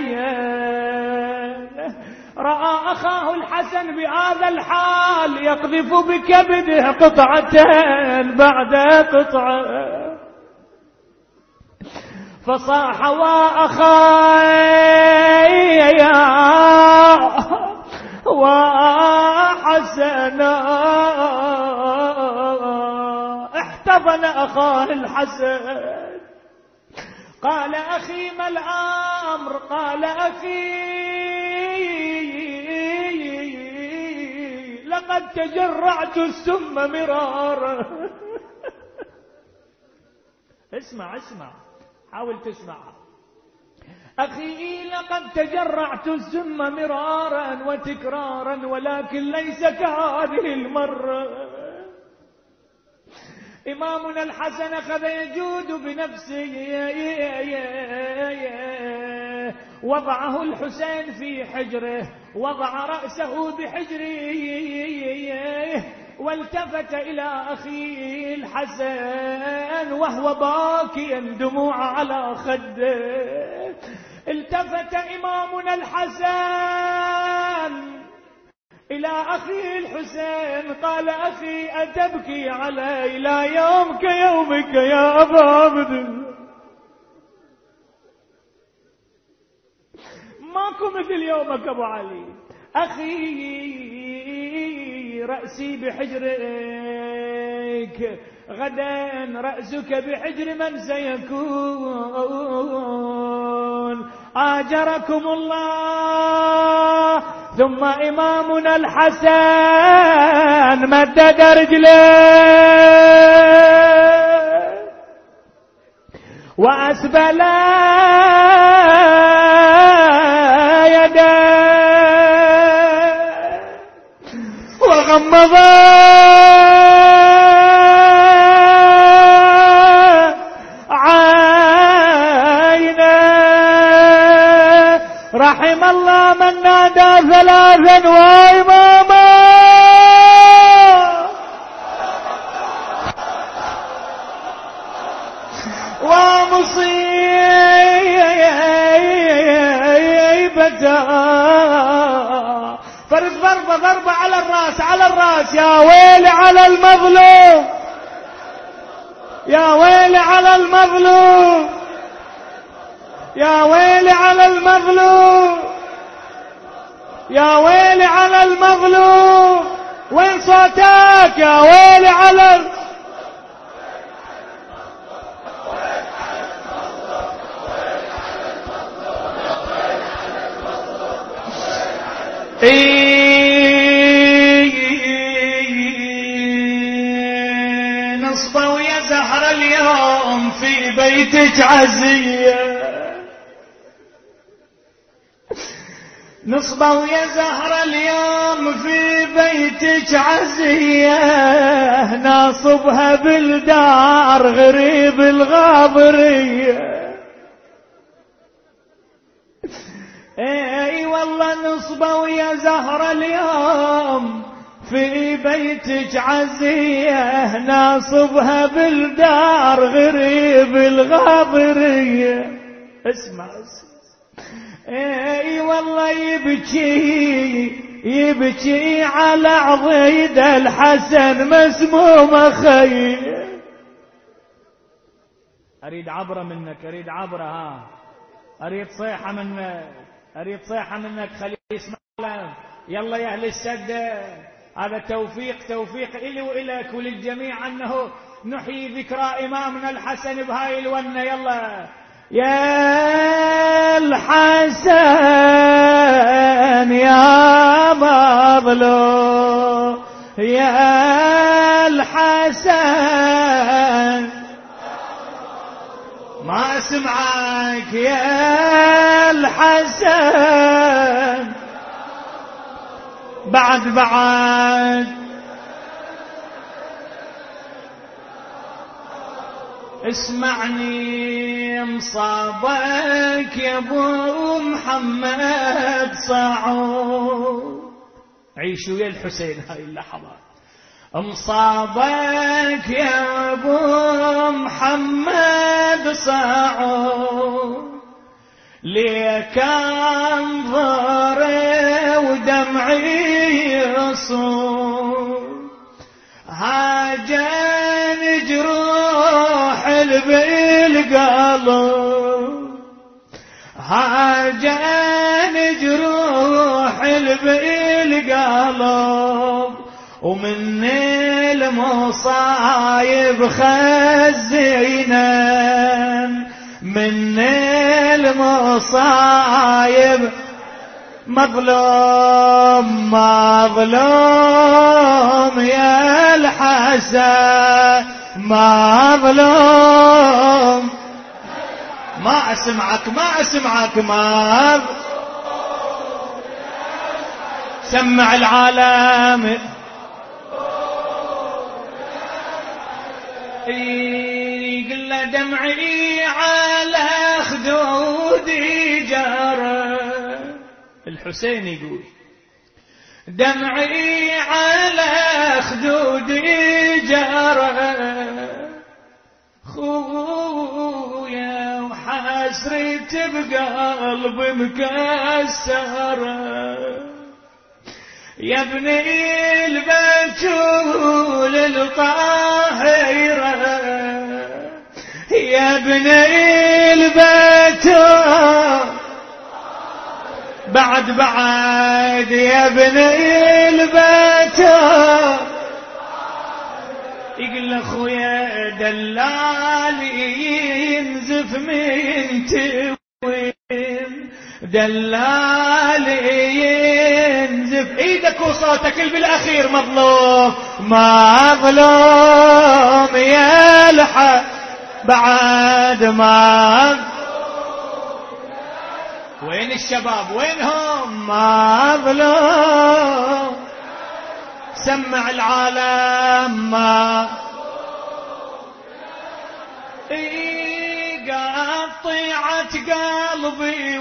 رأى أخاه الحسن بهذا الحال يقذف بكبده قطعتين بعد قطعة، فصاح وأخاي وحسنا، احتضن أخاه الحسن. قال أخي ما الأمر؟ قال أخي لقد تجرعت السم مرارا. اسمع اسمع، حاول تسمعها. أخي لقد تجرعت السم مرارا وتكرارا، ولكن ليس كهذه المرة. إمامنا الحسن أخذ يجود بنفسه، وضعه الحسين في حجره، وضع رأسه بحجره، والتفت إلى أخيه الحسن وهو باكيا دموع على خده. التفت إمامنا الحسن إلى أخيه الحسين قال أخي أتبكي علي؟ لا يوم كيومك يا أبا عبد الله، ماكو مثل يومك أبو علي. أخي رأسي بحجرك، غدا رأسك بحجر من سيكون، آجركم الله. ثم إمامنا الحسن مدد رجليه وأسبل يديه وغمض عينيه. رحم الله من نادى ثلاثا وإماما ومصيبته. فرد ضربة ضربة على الرأس على الرأس. يا ويل على المظلوم، يا ويل على المظلوم، يا ويل على المظلوم، يا ويل على المظلوم. وين صوتك؟ يا ويل على ال... نصبوا يا زهر اليوم في بيتك عزية، نصبوا يا زهر اليوم في بيتك عزية، ناصبها بالدار غريب الغابرية. اي والله نصبوا يا زهر اليوم في بيتك عزية، ناصبها بالدار غريب الغابرية. اسمع اسمع. اي والله يبكي يبكي على عضيد الحسن مسموم خي. اريد عبره منك، اريد عبره، ها اريد صيحه منك، اريد صيحه منك. خليه يسمع. يلا يا اهل السده، هذا توفيق توفيق الي والك وللجميع انه نحيي ذكرى امامنا الحسن بهاي الونه. يلا يا الحسن يا مظلوم، يا الحسن ما اسمعك، يا الحسن بعد بعد اسمعني. مصابك يا ابو محمد صعود، عيشوا يا الحسين هاي اللحظات. مصابك يا ابو محمد صعود، ليك انظري ودمعي يصوم، هاجن جروح بالقلب فرجان جروح بالقلب ومن المصايب خزينا من المصايب مظلوم مظلوم يا الحسن مظلوم ما اسمعك ما اسمعك ما سمع العالم يقول له دمعي على خدودي جرى الحسين يقول دمعي على خدودي جرى خويا وحسرت بقلب مكسره يا ابني البتول الطاهرة يا ابني البتول بعد بعد يا ابني البتول يقول اخويا دلالي ينزف من توين دلالي ينزف ايدك وصوتك اللي بالاخير مظلوم مظلوم يا الحق بعد ما وين الشباب وينهم مظلوم سمع العالم ما قطعت قلبي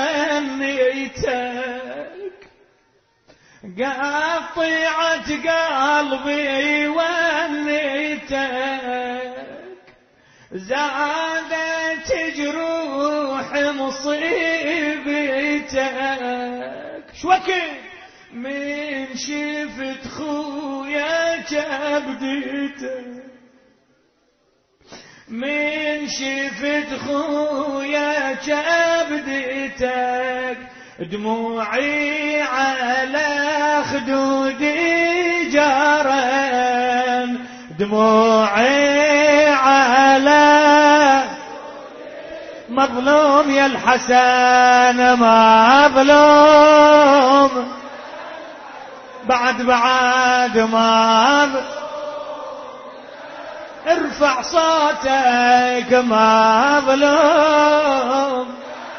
ونيتك قطعت قلبي ونيتك زادت جروح مصيبتك شوكي من شفت خويا جبدتك من شفت خويا جبدتك دموعي على خدودي جارن دموعي على مظلوم يا الحسن مظلوم بعد بعد ما ارفع صوتك مظلوم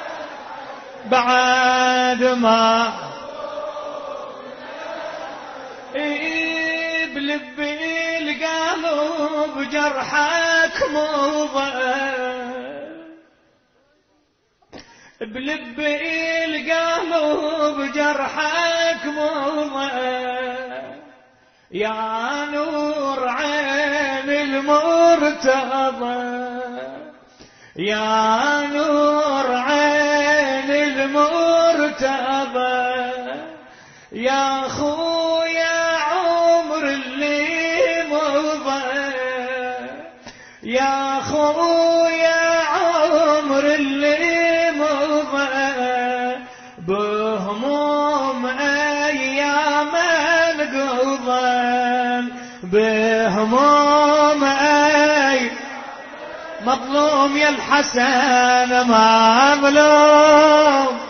بعد ما بلبي القلب جرحك موضع بلبي القلب جرحك موضع يا نور عين المرتضى يا نور عين المرتضى يا خويا عمر اللي مضى يا خويا عمر اللي مضى بهموم ايام القضى بهموم اي مظلوم يا الحسن مظلوم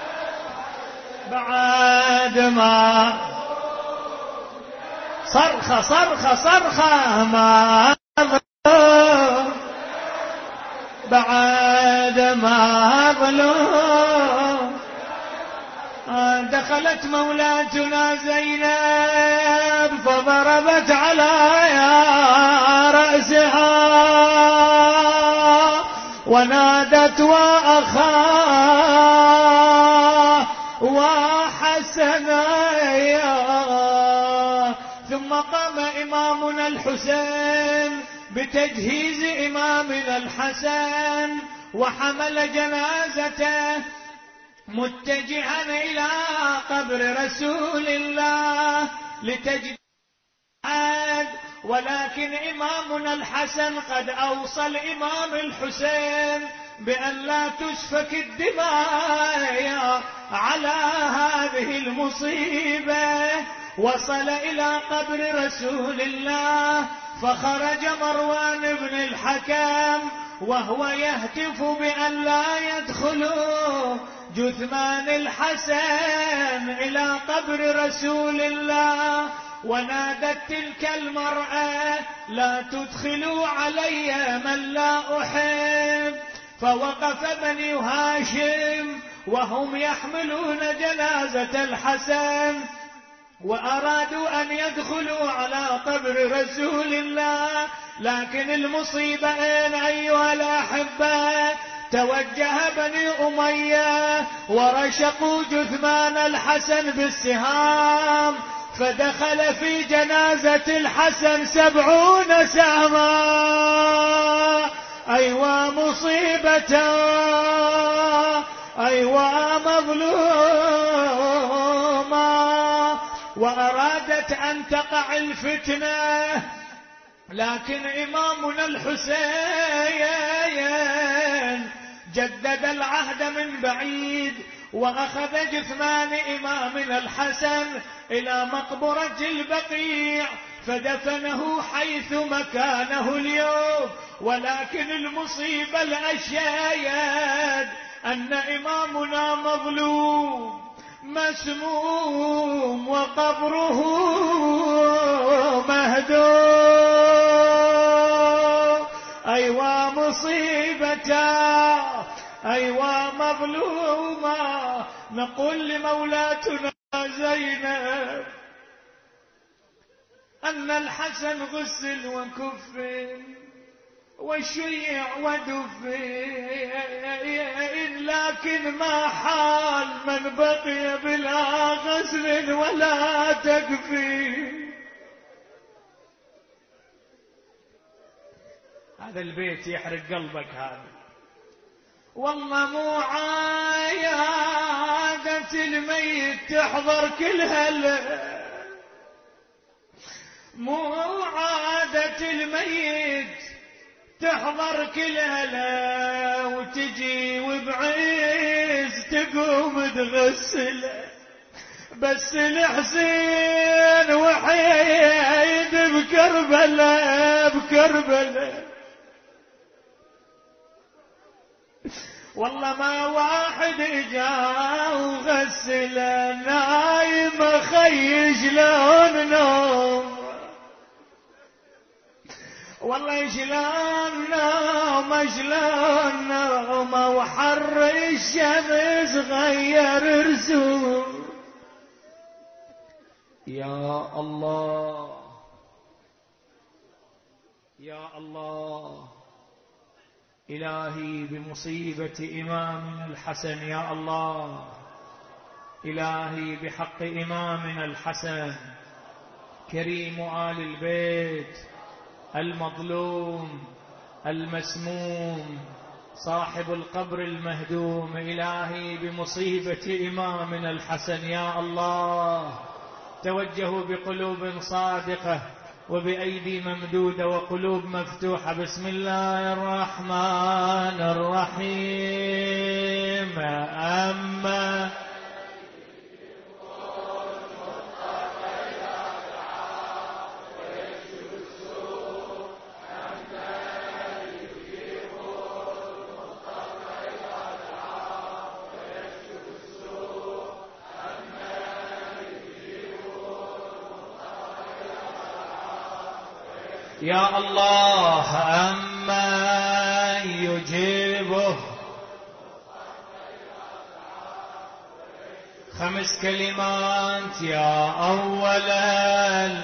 بعد ما صرخة صرخة صرخة مظلوم بعد ما ظلوم دخلت مولاتنا زينب فضربت على رأسها ونادت وأخاه وحسنايا ثم قام إمامنا الحسين بتجهيز إمامنا الحسن وحمل جنازته متجها إلى قبر رسول الله لتجديد ولكن إمامنا الحسن قد أوصى الإمام الحسين بأن لا تسفك الدماء على هذه المصيبة. وصل إلى قبر رسول الله فخرج مروان بن الحكم وهو يهتف بأن لا يدخلوا جثمان الحسن إلى قبر رسول الله. ونادت تلك المرأة لا تدخلوا علي من لا أحب. فوقف بني هاشم وهم يحملون جنازة الحسن وأرادوا أن يدخلوا على قبر رسول الله، لكن المصيبة أين أيها الأحبة؟ توجه بني أمية ورشقوا جثمان الحسن بالسهام، فدخل في جنازة الحسن سبعون سهما. أيوا مصيبة، أيوا مظلومة. وأرادت أن تقع الفتنة، لكن إمامنا الحسين جدد العهد من بعيد وأخذ جثمان إمامنا الحسن إلى مقبرة البقيع فدفنه حيث مكانه اليوم. ولكن المصيبة الأشياد أن إمامنا مظلوم مسموم وقبره مهدوم. أيوا مصيبة، أيوا مظلومة. نقول لمولاتنا زينب أن الحسن غسل وكفن وشيع ودفن، لكن ما حال من بقي بلا غسل ولا تكفين. هذا البيت يحرق قلبك. هذا والله مو عادة الميت تحضر كل هلا، مو عادة الميت تحضر كل هلا وتجي وبعز تقوم تغسله. بس الحسين وحيد بكربلاء بكربلاء والله ما واحد اجا وغسله، نايم خيش لون نوم. والله شلون نوم شلون نوم وحر الشمس غير رسوم. يا الله يا الله إلهي بمصيبة إمامنا الحسن، يا الله إلهي بحق إمامنا الحسن كريم آل البيت المظلوم المسموم صاحب القبر المهدوم، إلهي بمصيبة إمامنا الحسن يا الله توجهوا بقلوب صادقة وبأيدي ممدودة وقلوب مفتوحة. بسم الله الرحمن الرحيم. أما يا الله أما يجيبه. خمس كلمات يا أولا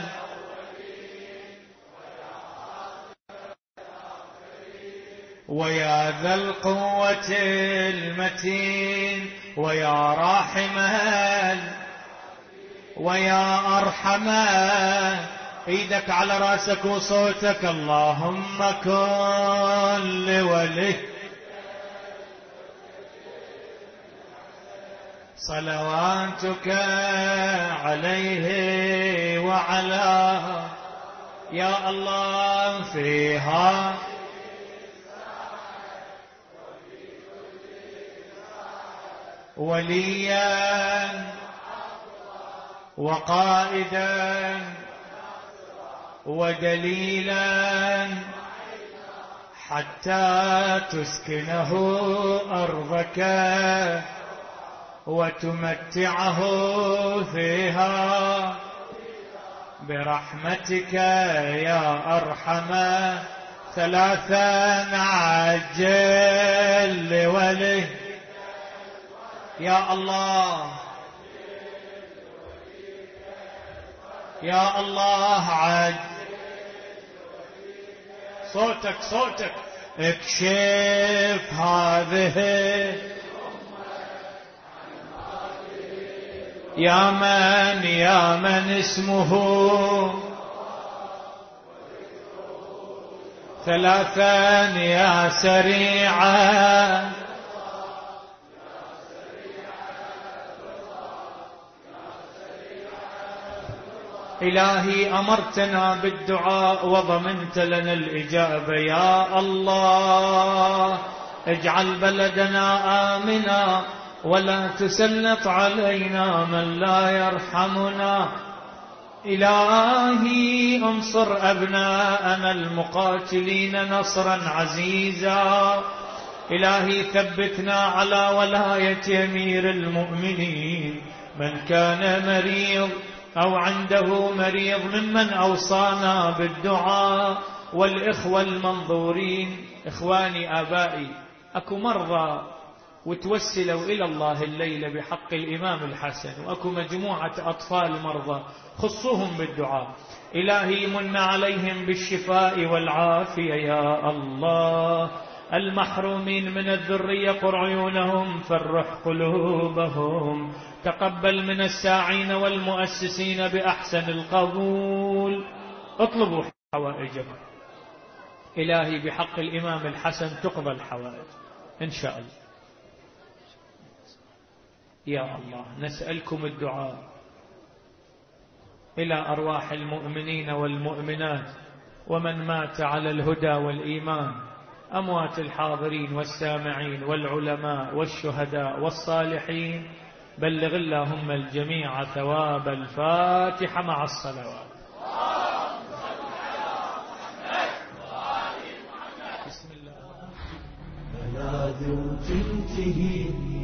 ويا ذا القوة المتين ويا راحما ويا أرحما. ايدك على راسك وصوتك. اللهم كن لولي صلواتك عليه وعلى يا الله فيها وليا وقائدا ودليلا حتى تسكنه أرضك وتمتعه فيها برحمتك يا أرحم. ثلاثا عجل لولي يا الله يا الله عجل صوتك صوتك اكشف هذه يا من يا من اسمه ثلاثا يا سريعا إلهي أمرتنا بالدعاء وضمنت لنا الإجابة يا الله اجعل بلدنا آمنا ولا تسلط علينا من لا يرحمنا. إلهي انصر أبناءنا المقاتلين نصرا عزيزا. إلهي ثبتنا على ولاية أمير المؤمنين. من كان مريض أو عنده مريض ممن أوصانا بالدعاء والإخوة المنظورين، إخواني آبائي أكو مرضى وتوسلوا إلى الله الليلة بحق الإمام الحسن، وأكو مجموعة أطفال مرضى خصوهم بالدعاء. إلهي من عليهم بالشفاء والعافية يا الله. المحرومين من الذرية قر عيونهم فرح قلوبهم. تقبل من الساعين والمؤسسين بأحسن القبول. اطلبوا حوائجكم. إلهي بحق الإمام الحسن تقبل الحوائج إن شاء الله. يا الله نسألكم الدعاء إلى أرواح المؤمنين والمؤمنات ومن مات على الهدى والإيمان، أموات الحاضرين والسامعين والعلماء والشهداء والصالحين. بلغ اللهم الجميع ثواب الفاتحة مع الصلوات. بسم الله.